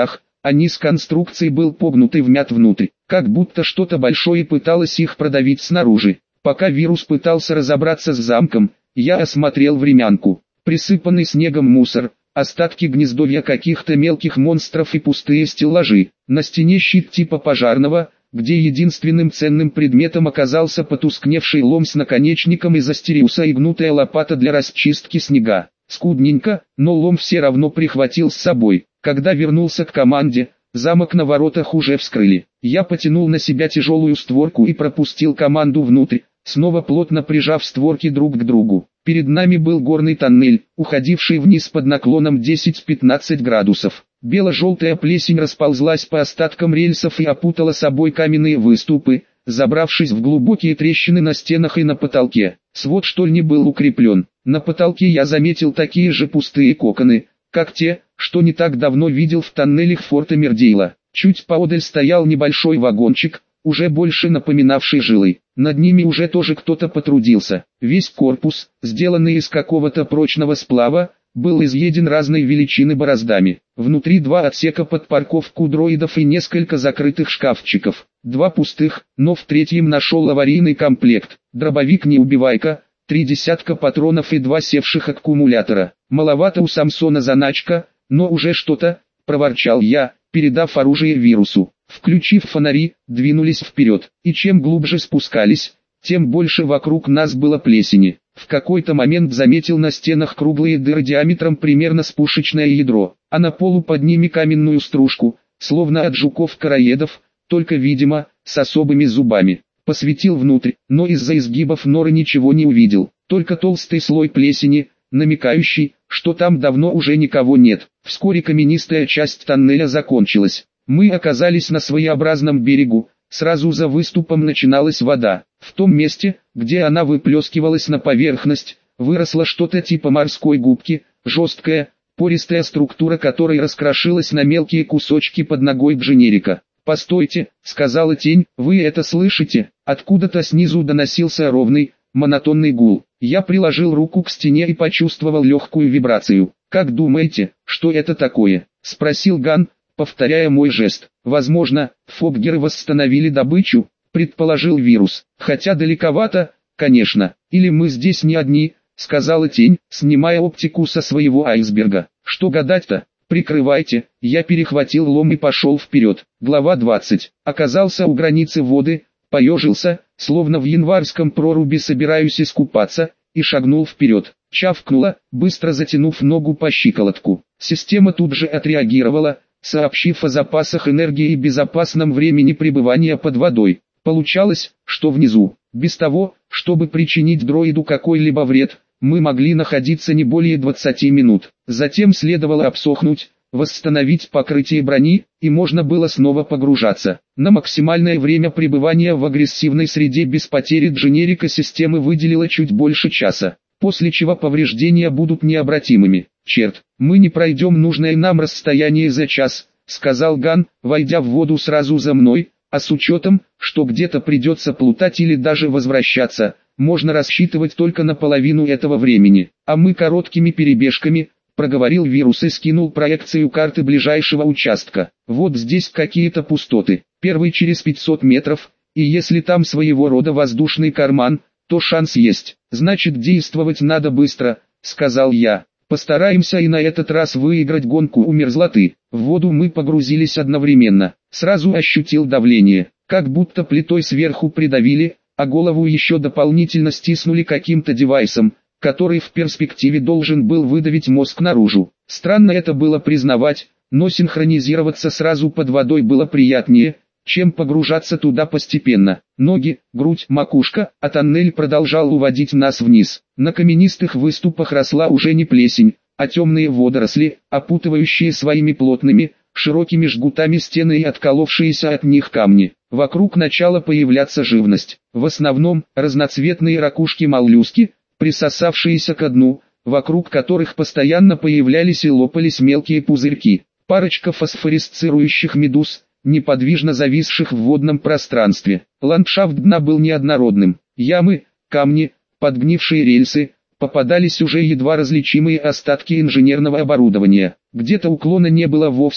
а низ конструкции был погнут и вмят внутрь, как будто что-то большое пыталось их продавить снаружи. Пока вирус пытался разобраться с замком, я осмотрел времянку. Присыпанный снегом мусор, остатки гнездовья каких-то мелких монстров и пустые стеллажи. На стене щит типа пожарного, где единственным ценным предметом оказался потускневший лом с наконечником из астериуса и гнутая лопата для расчистки снега. Скудненько, но лом все равно прихватил с собой. Когда вернулся к команде, замок на воротах уже вскрыли. Я потянул на себя тяжелую створку и пропустил команду внутрь, снова плотно прижав створки друг к другу. Перед нами был горный тоннель, уходивший вниз под наклоном десять-пятнадцать градусов. Бело-желтая плесень расползлась по остаткам рельсов и опутала собой каменные выступы, забравшись в глубокие трещины на стенах и на потолке. Свод штольни был укреплен. На потолке я заметил такие же пустые коконы, как те, что не так давно видел в тоннелях форта Мердейла. Чуть поодаль стоял небольшой вагончик, уже больше напоминавший жилой. Над ними уже тоже кто-то потрудился. Весь корпус, сделанный из какого-то прочного сплава, был изъеден разной величины бороздами. Внутри два отсека под парковку дроидов и несколько закрытых шкафчиков. Два пустых, но в третьем нашел аварийный комплект. Дробовик-неубивайка, три десятка патронов и два севших аккумулятора. Маловато у Самсона заначка, но уже что-то, проворчал я, передав оружие вирусу. Включив фонари, двинулись вперед, и чем глубже спускались, тем больше вокруг нас было плесени. В какой-то момент заметил на стенах круглые дыры диаметром примерно с пушечное ядро, а на полу под ними каменную стружку, словно от жуков-короедов, только, видимо, с особыми зубами. Посветил внутрь, но из-за изгибов норы ничего не увидел, только толстый слой плесени, намекающий, что там давно уже никого нет. Вскоре каменистая часть тоннеля закончилась. Мы оказались на своеобразном берегу, сразу за выступом начиналась вода. В том месте, где она выплескивалась на поверхность, выросло что-то типа морской губки, жесткая, пористая структура которой раскрошилась на мелкие кусочки под ногой Дженерика. «Постойте», — сказала тень, — «вы это слышите?» Откуда-то снизу доносился ровный, монотонный гул. Я приложил руку к стене и почувствовал легкую вибрацию. «Как думаете, что это такое?» — спросил Ган, повторяя мой жест. «Возможно, фоггеры восстановили добычу», — предположил вирус. «Хотя далековато, конечно. Или мы здесь не одни», — сказала тень, снимая оптику со своего айсберга. «Что гадать-то? Прикрывайте». Я перехватил лом и пошел вперед. Глава двадцать. Оказался у границы воды, поежился, словно в январском проруби собираюсь искупаться, и шагнул вперед. Чавкнуло, быстро затянув ногу по щиколотку. Система тут же отреагировала, сообщив о запасах энергии и безопасном времени пребывания под водой. Получалось, что внизу, без того, чтобы причинить дроиду какой-либо вред, мы могли находиться не более двадцати минут. Затем следовало обсохнуть, восстановить покрытие брони, и можно было снова погружаться. На максимальное время пребывания в агрессивной среде без потери Дженерика системы выделила чуть больше часа, после чего повреждения будут необратимыми. «Черт, мы не пройдем нужное нам расстояние за час», — сказал Ган, войдя в воду сразу за мной, «а с учетом, что где-то придется плутать или даже возвращаться, можно рассчитывать только на половину этого времени, а мы короткими перебежками», — проговорил вирус и скинул проекцию карты ближайшего участка. «Вот здесь какие-то пустоты, первый через пятьсот метров, и если там своего рода воздушный карман, то шанс есть, значит действовать надо быстро», — сказал я. «Постараемся и на этот раз выиграть гонку у мерзлоты». В воду мы погрузились одновременно. Сразу ощутил давление, как будто плитой сверху придавили, а голову еще дополнительно стиснули каким-то девайсом, который в перспективе должен был выдавить мозг наружу. Странно это было признавать, но синхронизироваться сразу под водой было приятнее, чем погружаться туда постепенно. Ноги, грудь, макушка, а тоннель продолжал уводить нас вниз. На каменистых выступах росла уже не плесень, а темные водоросли, опутывающие своими плотными, широкими жгутами стены и отколовшиеся от них камни. Вокруг начала появляться живность. В основном, разноцветные ракушки-моллюски, присосавшиеся ко дну, вокруг которых постоянно появлялись и лопались мелкие пузырьки. Парочка фосфорисцирующих медуз, неподвижно зависших в водном пространстве. Ландшафт дна был неоднородным. Ямы, камни, подгнившие рельсы, попадались уже едва различимые остатки инженерного оборудования. Где-то уклона не было вовсе,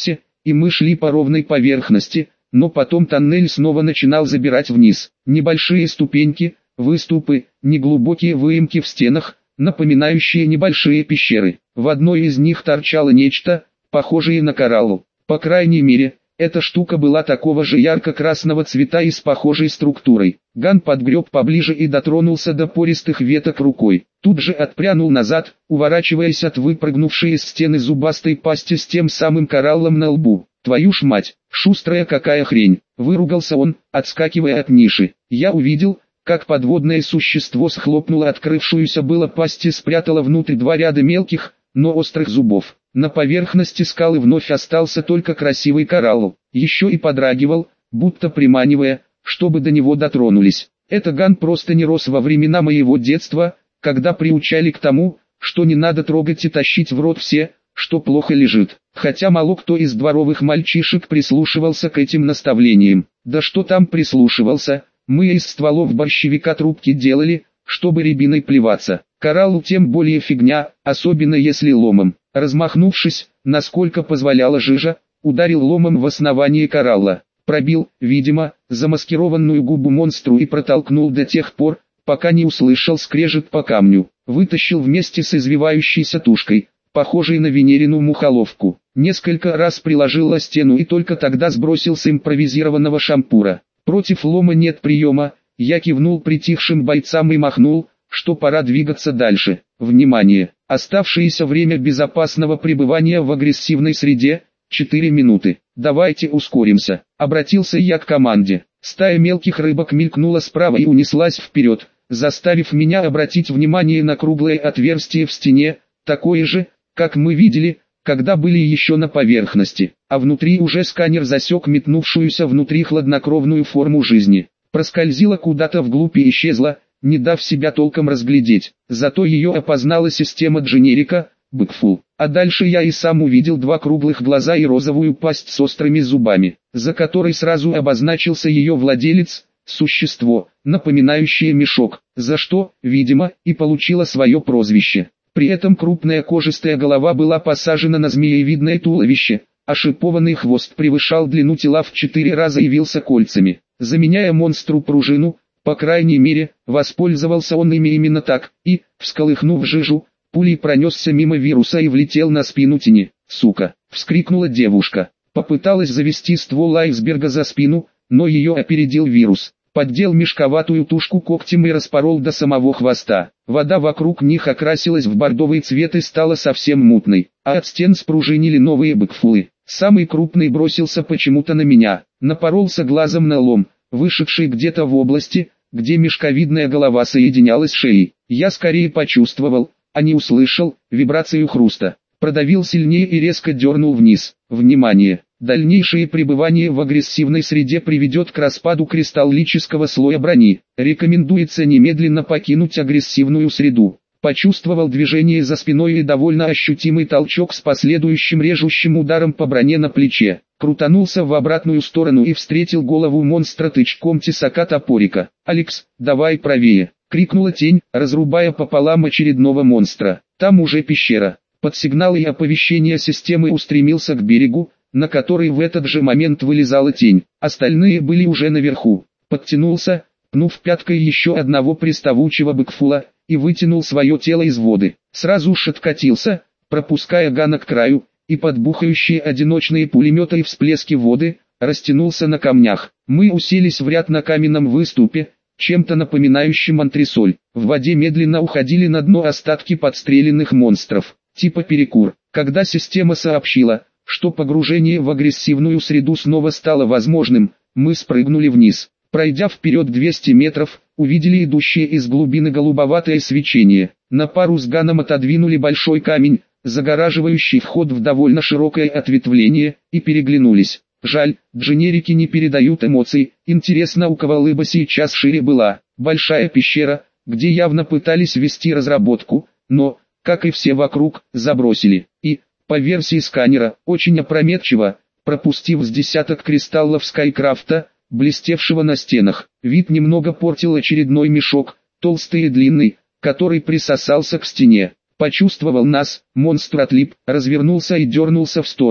и мы шли по ровной поверхности, но потом тоннель снова начинал забирать вниз. Небольшие ступеньки, выступы, неглубокие выемки в стенах, напоминающие небольшие пещеры. В одной из них торчало нечто, похожее на кораллу. По крайней мере, эта штука была такого же ярко-красного цвета и с похожей структурой. Ган подгреб поближе и дотронулся до пористых веток рукой. Тут же отпрянул назад, уворачиваясь от выпрыгнувшей из стены зубастой пасти с тем самым кораллом на лбу. «Твою ж мать, шустрая какая хрень!» — выругался он, отскакивая от ниши. Я увидел, как подводное существо схлопнуло открывшуюся было пасть и спрятало внутрь два ряда мелких, но острых зубов. На поверхности скалы вновь остался только красивый коралл, еще и подрагивал, будто приманивая, чтобы до него дотронулись. Это Ган просто не рос во времена моего детства, когда приучали к тому, что не надо трогать и тащить в рот все, что плохо лежит. Хотя мало кто из дворовых мальчишек прислушивался к этим наставлениям. Да что там прислушивался, мы из стволов борщевика трубки делали, чтобы рябиной плеваться. Кораллу тем более фигня, особенно если ломом. Размахнувшись, насколько позволяла жижа, ударил ломом в основание коралла. Пробил, видимо, замаскированную губу монстру и протолкнул до тех пор, пока не услышал скрежет по камню. Вытащил вместе с извивающейся тушкой, похожей на венерину мухоловку. Несколько раз приложил о стену и только тогда сбросил с импровизированного шампура. Против лома нет приема, я кивнул притихшим бойцам и махнул, что пора двигаться дальше. Внимание! Оставшееся время безопасного пребывания в агрессивной среде – четыре минуты. Давайте ускоримся. Обратился я к команде. Стая мелких рыбок мелькнула справа и унеслась вперед, заставив меня обратить внимание на круглое отверстие в стене, такое же, как мы видели, когда были еще на поверхности. А внутри уже сканер засек метнувшуюся внутри хладнокровную форму жизни. Проскользила куда-то вглубь и исчезла, не дав себя толком разглядеть. Зато ее опознала система дженерика, Бэкфул. А дальше я и сам увидел два круглых глаза и розовую пасть с острыми зубами, за которой сразу обозначился ее владелец, существо, напоминающее мешок, за что, видимо, и получило свое прозвище. При этом крупная кожистая голова была посажена на змеевидное туловище, а шипованный хвост превышал длину тела в четыре раза и вился кольцами, заменяя монстру пружину. По крайней мере, воспользовался он ими именно так, и, всколыхнув жижу, пулей пронесся мимо вируса и влетел на спину тени. «Сука!» — вскрикнула девушка. Попыталась завести ствол айсберга за спину, но ее опередил вирус. Поддел мешковатую тушку когтем и распорол до самого хвоста. Вода вокруг них окрасилась в бордовый цвет и стала совсем мутной, а от стен спружинили новые бэкфулы. Самый крупный бросился почему-то на меня, напоролся глазом на лом, вышедший где-то в области, где мешковидная голова соединялась с шеей. Я скорее почувствовал, а не услышал, вибрацию хруста. Продавил сильнее и резко дернул вниз. Внимание! Дальнейшее пребывание в агрессивной среде приведет к распаду кристаллического слоя брони. Рекомендуется немедленно покинуть агрессивную среду. Почувствовал движение за спиной и довольно ощутимый толчок с последующим режущим ударом по броне на плече. Крутанулся в обратную сторону и встретил голову монстра тычком тесака топорика. «Алекс, давай правее!» — крикнула тень, разрубая пополам очередного монстра. Там уже пещера. Под сигналы и оповещения системы устремился к берегу, на который в этот же момент вылезала тень. Остальные были уже наверху. Подтянулся, пнув пяткой еще одного приставучего бэкфула, и вытянул свое тело из воды. Сразу ж откатился, пропуская Гана к краю, и под бухающие одиночные пулеметы и всплески воды, растянулся на камнях. Мы уселись в ряд на каменном выступе, чем-то напоминающим антресоль. В воде медленно уходили на дно остатки подстреленных монстров, типа перекур. Когда система сообщила, что погружение в агрессивную среду снова стало возможным, мы спрыгнули вниз. Пройдя вперед двести метров, увидели идущее из глубины голубоватое свечение. На пару с Ганом отодвинули большой камень, загораживающий вход в довольно широкое ответвление, и переглянулись. Жаль, дженерики не передают эмоций. Интересно, у кого лыба сейчас шире была. Большая пещера, где явно пытались вести разработку, но, как и все вокруг, забросили. И, по версии сканера, очень опрометчиво, пропустив с десяток кристаллов Скайкрафта, блестевшего на стенах. Вид немного портил очередной мешок, толстый и длинный, который присосался к стене. Почувствовал нас, монстр отлип, развернулся и дернулся в сторону.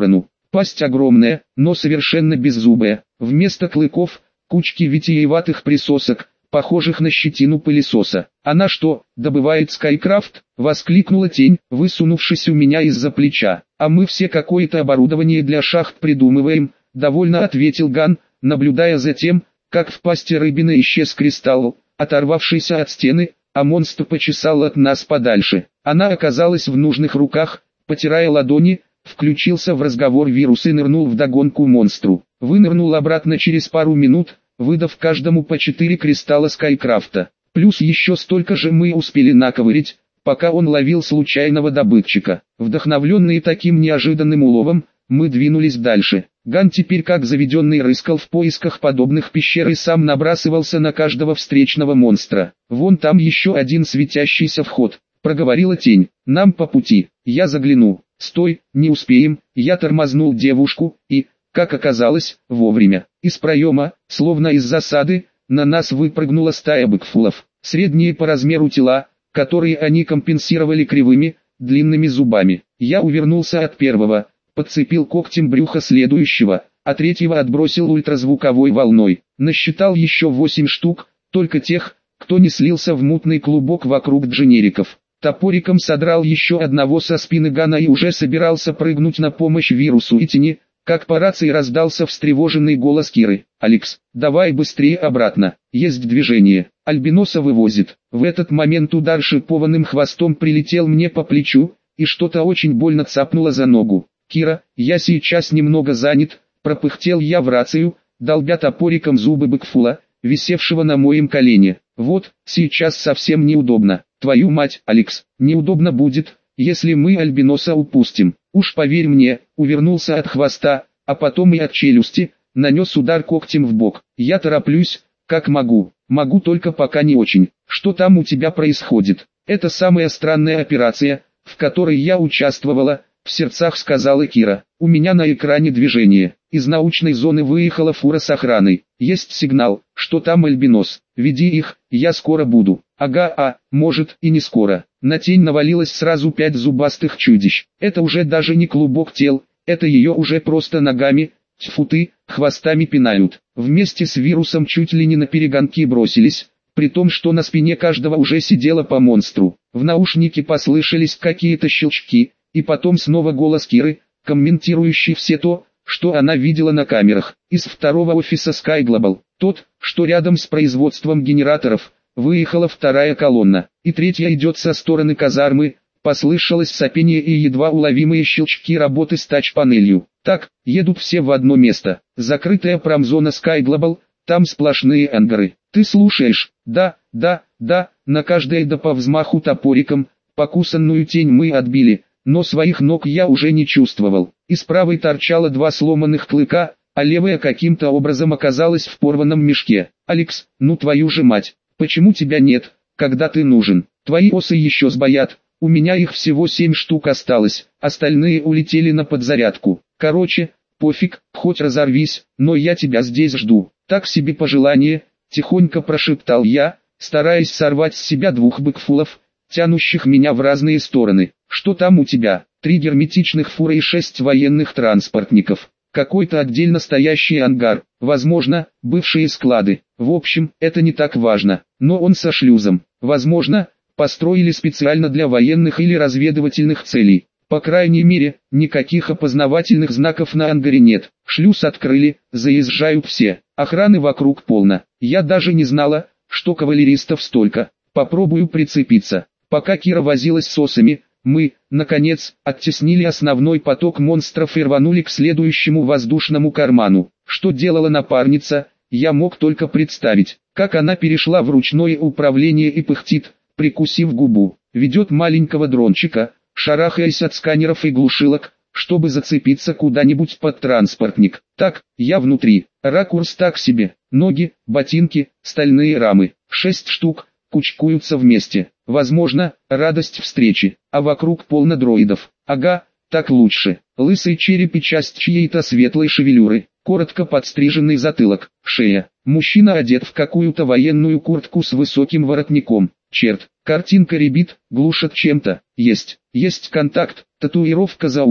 Пасть огромная, но совершенно беззубая. Вместо клыков – кучки витиеватых присосок, похожих на щетину пылесоса. «Она что, добывает Скайкрафт?» – воскликнула тень, высунувшись у меня из-за плеча. «А мы все какое-то оборудование для шахт придумываем», – довольно ответил Ган, наблюдая за тем, как в пасти рыбины исчез кристалл, оторвавшийся от стены, а монстр почесал от нас подальше. Она оказалась в нужных руках, потирая ладони, включился в разговор вирус и нырнул вдогонку монстру. Вынырнул обратно через пару минут, выдав каждому по четыре кристалла Скайкрафта. Плюс еще столько же мы успели наковырять, пока он ловил случайного добытчика. Вдохновленные таким неожиданным уловом, мы двинулись дальше. Ган теперь как заведенный рыскал в поисках подобных пещер и сам набрасывался на каждого встречного монстра. «Вон там еще один светящийся вход», — проговорила тень. «Нам по пути». Я заглянул. «Стой, не успеем», я тормознул девушку, и, как оказалось, вовремя. Из проема, словно из засады, на нас выпрыгнула стая быкфулов. Средние по размеру тела, которые они компенсировали кривыми, длинными зубами. Я увернулся от первого, подцепил когтем брюхо следующего, а третьего отбросил ультразвуковой волной. Насчитал еще восемь штук, только тех, кто не слился в мутный клубок вокруг дженериков. Топориком содрал еще одного со спины Гана и уже собирался прыгнуть на помощь вирусу и тени, как по рации раздался встревоженный голос Киры. «Алекс, давай быстрее обратно, есть движение, альбиноса вывозит». В этот момент удар шипованным хвостом прилетел мне по плечу, и что-то очень больно цапнуло за ногу. «Кира, я сейчас немного занят», пропыхтел я в рацию, долбя топориком зубы быкфула, висевшего на моем колене. «Вот, сейчас совсем неудобно. Твою мать, Алекс, неудобно будет, если мы альбиноса упустим. Уж поверь мне», увернулся от хвоста, а потом и от челюсти, нанес удар когтем в бок. «Я тороплюсь, как могу, могу только пока не очень. Что там у тебя происходит?» «Это самая странная операция, в которой я участвовала», в сердцах сказала Кира. «У меня на экране движение. Из научной зоны выехала фура с охраной. Есть сигнал, что там альбинос. Веди их, я скоро буду». «Ага, а, может и не скоро». На тень навалилось сразу пять зубастых чудищ. Это уже даже не клубок тел, это ее уже просто ногами, тьфу ты, хвостами пинают. Вместе с вирусом чуть ли не на перегонки бросились, при том, что на спине каждого уже сидело по монстру. В наушнике послышались какие-то щелчки, и потом снова голос Киры, комментирующий все то, что она видела на камерах. Из второго офиса Sky Global, тот, что рядом с производством генераторов, выехала вторая колонна, и третья идет со стороны казармы. Послышалось сопение и едва уловимые щелчки работы с тач-панелью. Так, едут все в одно место. Закрытая промзона Sky Global, там сплошные ангары. Ты слушаешь? Да, да, да, на каждое да по взмаху топориком. Покусанную тень мы отбили, но своих ног я уже не чувствовал. Из правой торчало два сломанных клыка, а левая каким-то образом оказалась в порванном мешке. «Алекс, ну твою же мать, почему тебя нет, когда ты нужен? Твои осы еще сбоят, у меня их всего семь штук осталось, остальные улетели на подзарядку. Короче, пофиг, хоть разорвись, но я тебя здесь жду». «Так себе пожелание», тихонько прошептал я, стараясь сорвать с себя двух быкфулов, тянущих меня в разные стороны. «Что там у тебя?» «Три герметичных фуры и шесть военных транспортников. Какой-то отдельно стоящий ангар, возможно, бывшие склады. В общем, это не так важно, но он со шлюзом. Возможно, построили специально для военных или разведывательных целей. По крайней мере, никаких опознавательных знаков на ангаре нет. Шлюз открыли, заезжают все. Охраны вокруг полно. Я даже не знала, что кавалеристов столько. Попробую прицепиться». Пока Кира возилась с осами, мы, наконец, оттеснили основной поток монстров и рванули к следующему воздушному карману. Что делала напарница, я мог только представить. Как она перешла в ручное управление и пыхтит, прикусив губу. Ведет маленького дрончика, шарахаясь от сканеров и глушилок, чтобы зацепиться куда-нибудь под транспортник. Так, я внутри. Ракурс так себе. Ноги, ботинки, стальные рамы. Шесть штук, кучкуются вместе. Возможно, радость встречи, а вокруг полно дроидов. Ага, так лучше. Лысый череп и часть чьей-то светлой шевелюры, коротко подстриженный затылок, шея. Мужчина одет в какую-то военную куртку с высоким воротником. Черт, картинка ребит, глушат чем-то. Есть, есть контакт, татуировка за ухом.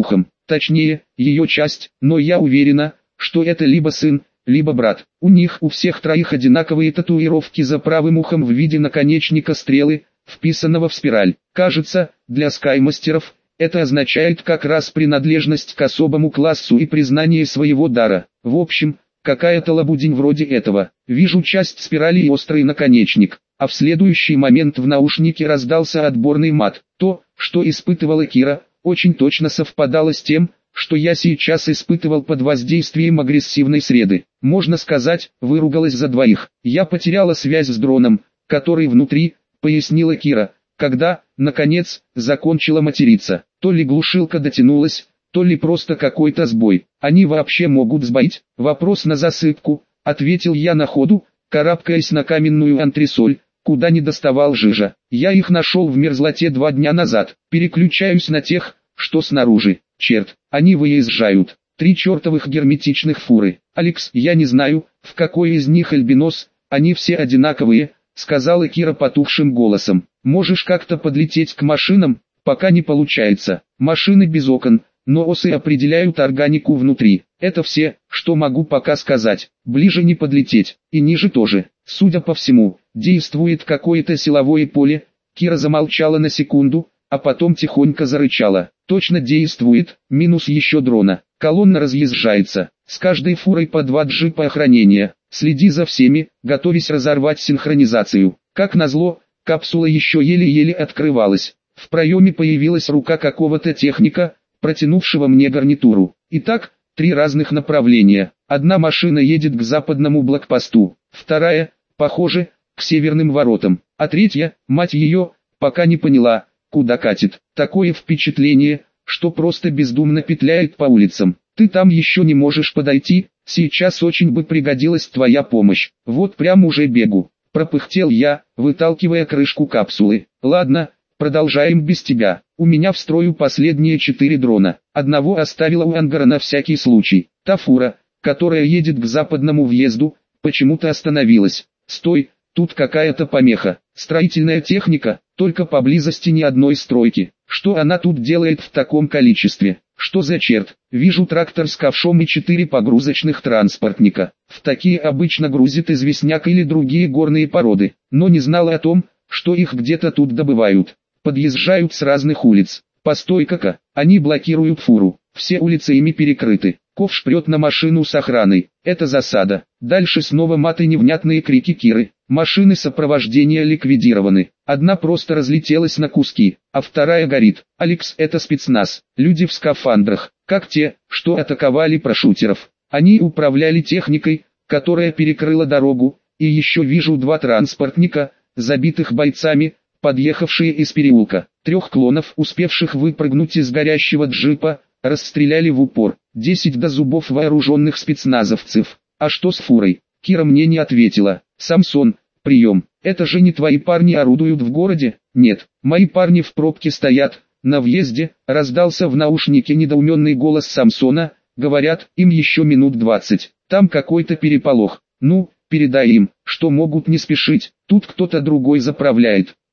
точнее, ее часть, но я уверена, что это либо сын, либо брат. У них у всех троих одинаковые татуировки за правым ухом в виде наконечника стрелы, вписанного в спираль. Кажется, для скаймастеров это означает как раз принадлежность к особому классу и признание своего дара. В общем, какая-то лабудень вроде этого. Вижу часть спирали и острый наконечник, а в следующий момент в наушнике раздался отборный мат. То, что испытывала Кира, очень точно совпадало с тем, что я сейчас испытывал под воздействием агрессивной среды. Можно сказать, выругалась за двоих. Я потеряла связь с дроном, который внутри, пояснила Кира, когда, наконец, закончила материться. То ли глушилка дотянулась, то ли просто какой-то сбой. Они вообще могут сбоить? Вопрос на засыпку, ответил я на ходу, карабкаясь на каменную антресоль, куда не доставал жижа. Я их нашел в мерзлоте два дня назад. Переключаюсь на тех, что снаружи. Черт, они выезжают. Три чертовых герметичных фуры. Алекс, я не знаю, в какой из них альбинос, они все одинаковые, сказала Кира потухшим голосом. Можешь как-то подлететь к машинам? Пока не получается. Машины без окон, но осы определяют органику внутри. Это все, что могу пока сказать. Ближе не подлететь, и ниже тоже. Судя по всему, действует какое-то силовое поле. Кира замолчала на секунду, а потом тихонько зарычала. Точно действует, минус еще дрона. Колонна разъезжается, с каждой фурой по два джипа охранения. Следи за всеми, готовясь разорвать синхронизацию. Как назло, капсула еще еле-еле открывалась. В проеме появилась рука какого-то техника, протянувшего мне гарнитуру. Итак, три разных направления. Одна машина едет к западному блокпосту, вторая, похоже, к северным воротам, а третья, мать ее, пока не поняла, куда катит. Такое впечатление, что просто бездумно петляет по улицам. Ты там еще не можешь подойти, сейчас очень бы пригодилась твоя помощь. Вот прям уже бегу, пропыхтел я, выталкивая крышку капсулы. Ладно, продолжаем без тебя. У меня в строю последние четыре дрона. Одного оставила у ангара на всякий случай. Та фура, которая едет к западному въезду, почему-то остановилась. Стой, тут какая-то помеха. Строительная техника, только поблизости ни одной стройки. Что она тут делает в таком количестве? Что за черт? Вижу трактор с ковшом и четыре погрузочных транспортника. В такие обычно грузит известняк или другие горные породы. Но не знала о том, что их где-то тут добывают. Подъезжают с разных улиц. Постой-ка-ка, они блокируют фуру. Все улицы ими перекрыты. Ковш прет на машину с охраной. Это засада. Дальше снова мат и невнятные крики Киры. Машины сопровождения ликвидированы. Одна просто разлетелась на куски, а вторая горит. Алекс, это спецназ. Люди в скафандрах, как те, что атаковали прошутеров. Они управляли техникой, которая перекрыла дорогу, и еще вижу два транспортника, забитых бойцами, подъехавшие из переулка. Трех клонов, успевших выпрыгнуть из горящего джипа, расстреляли в упор. Десять до зубов вооруженных спецназовцев. А что с фурой? Кира мне не ответила. Самсон, прием. Это же не твои парни орудуют в городе? Нет, мои парни в пробке стоят. На въезде раздался в наушнике недоуменный голос Самсона. Говорят, им еще минут двадцать. Там какой-то переполох. Ну, передай им, что могут не спешить. Тут кто-то другой заправляет.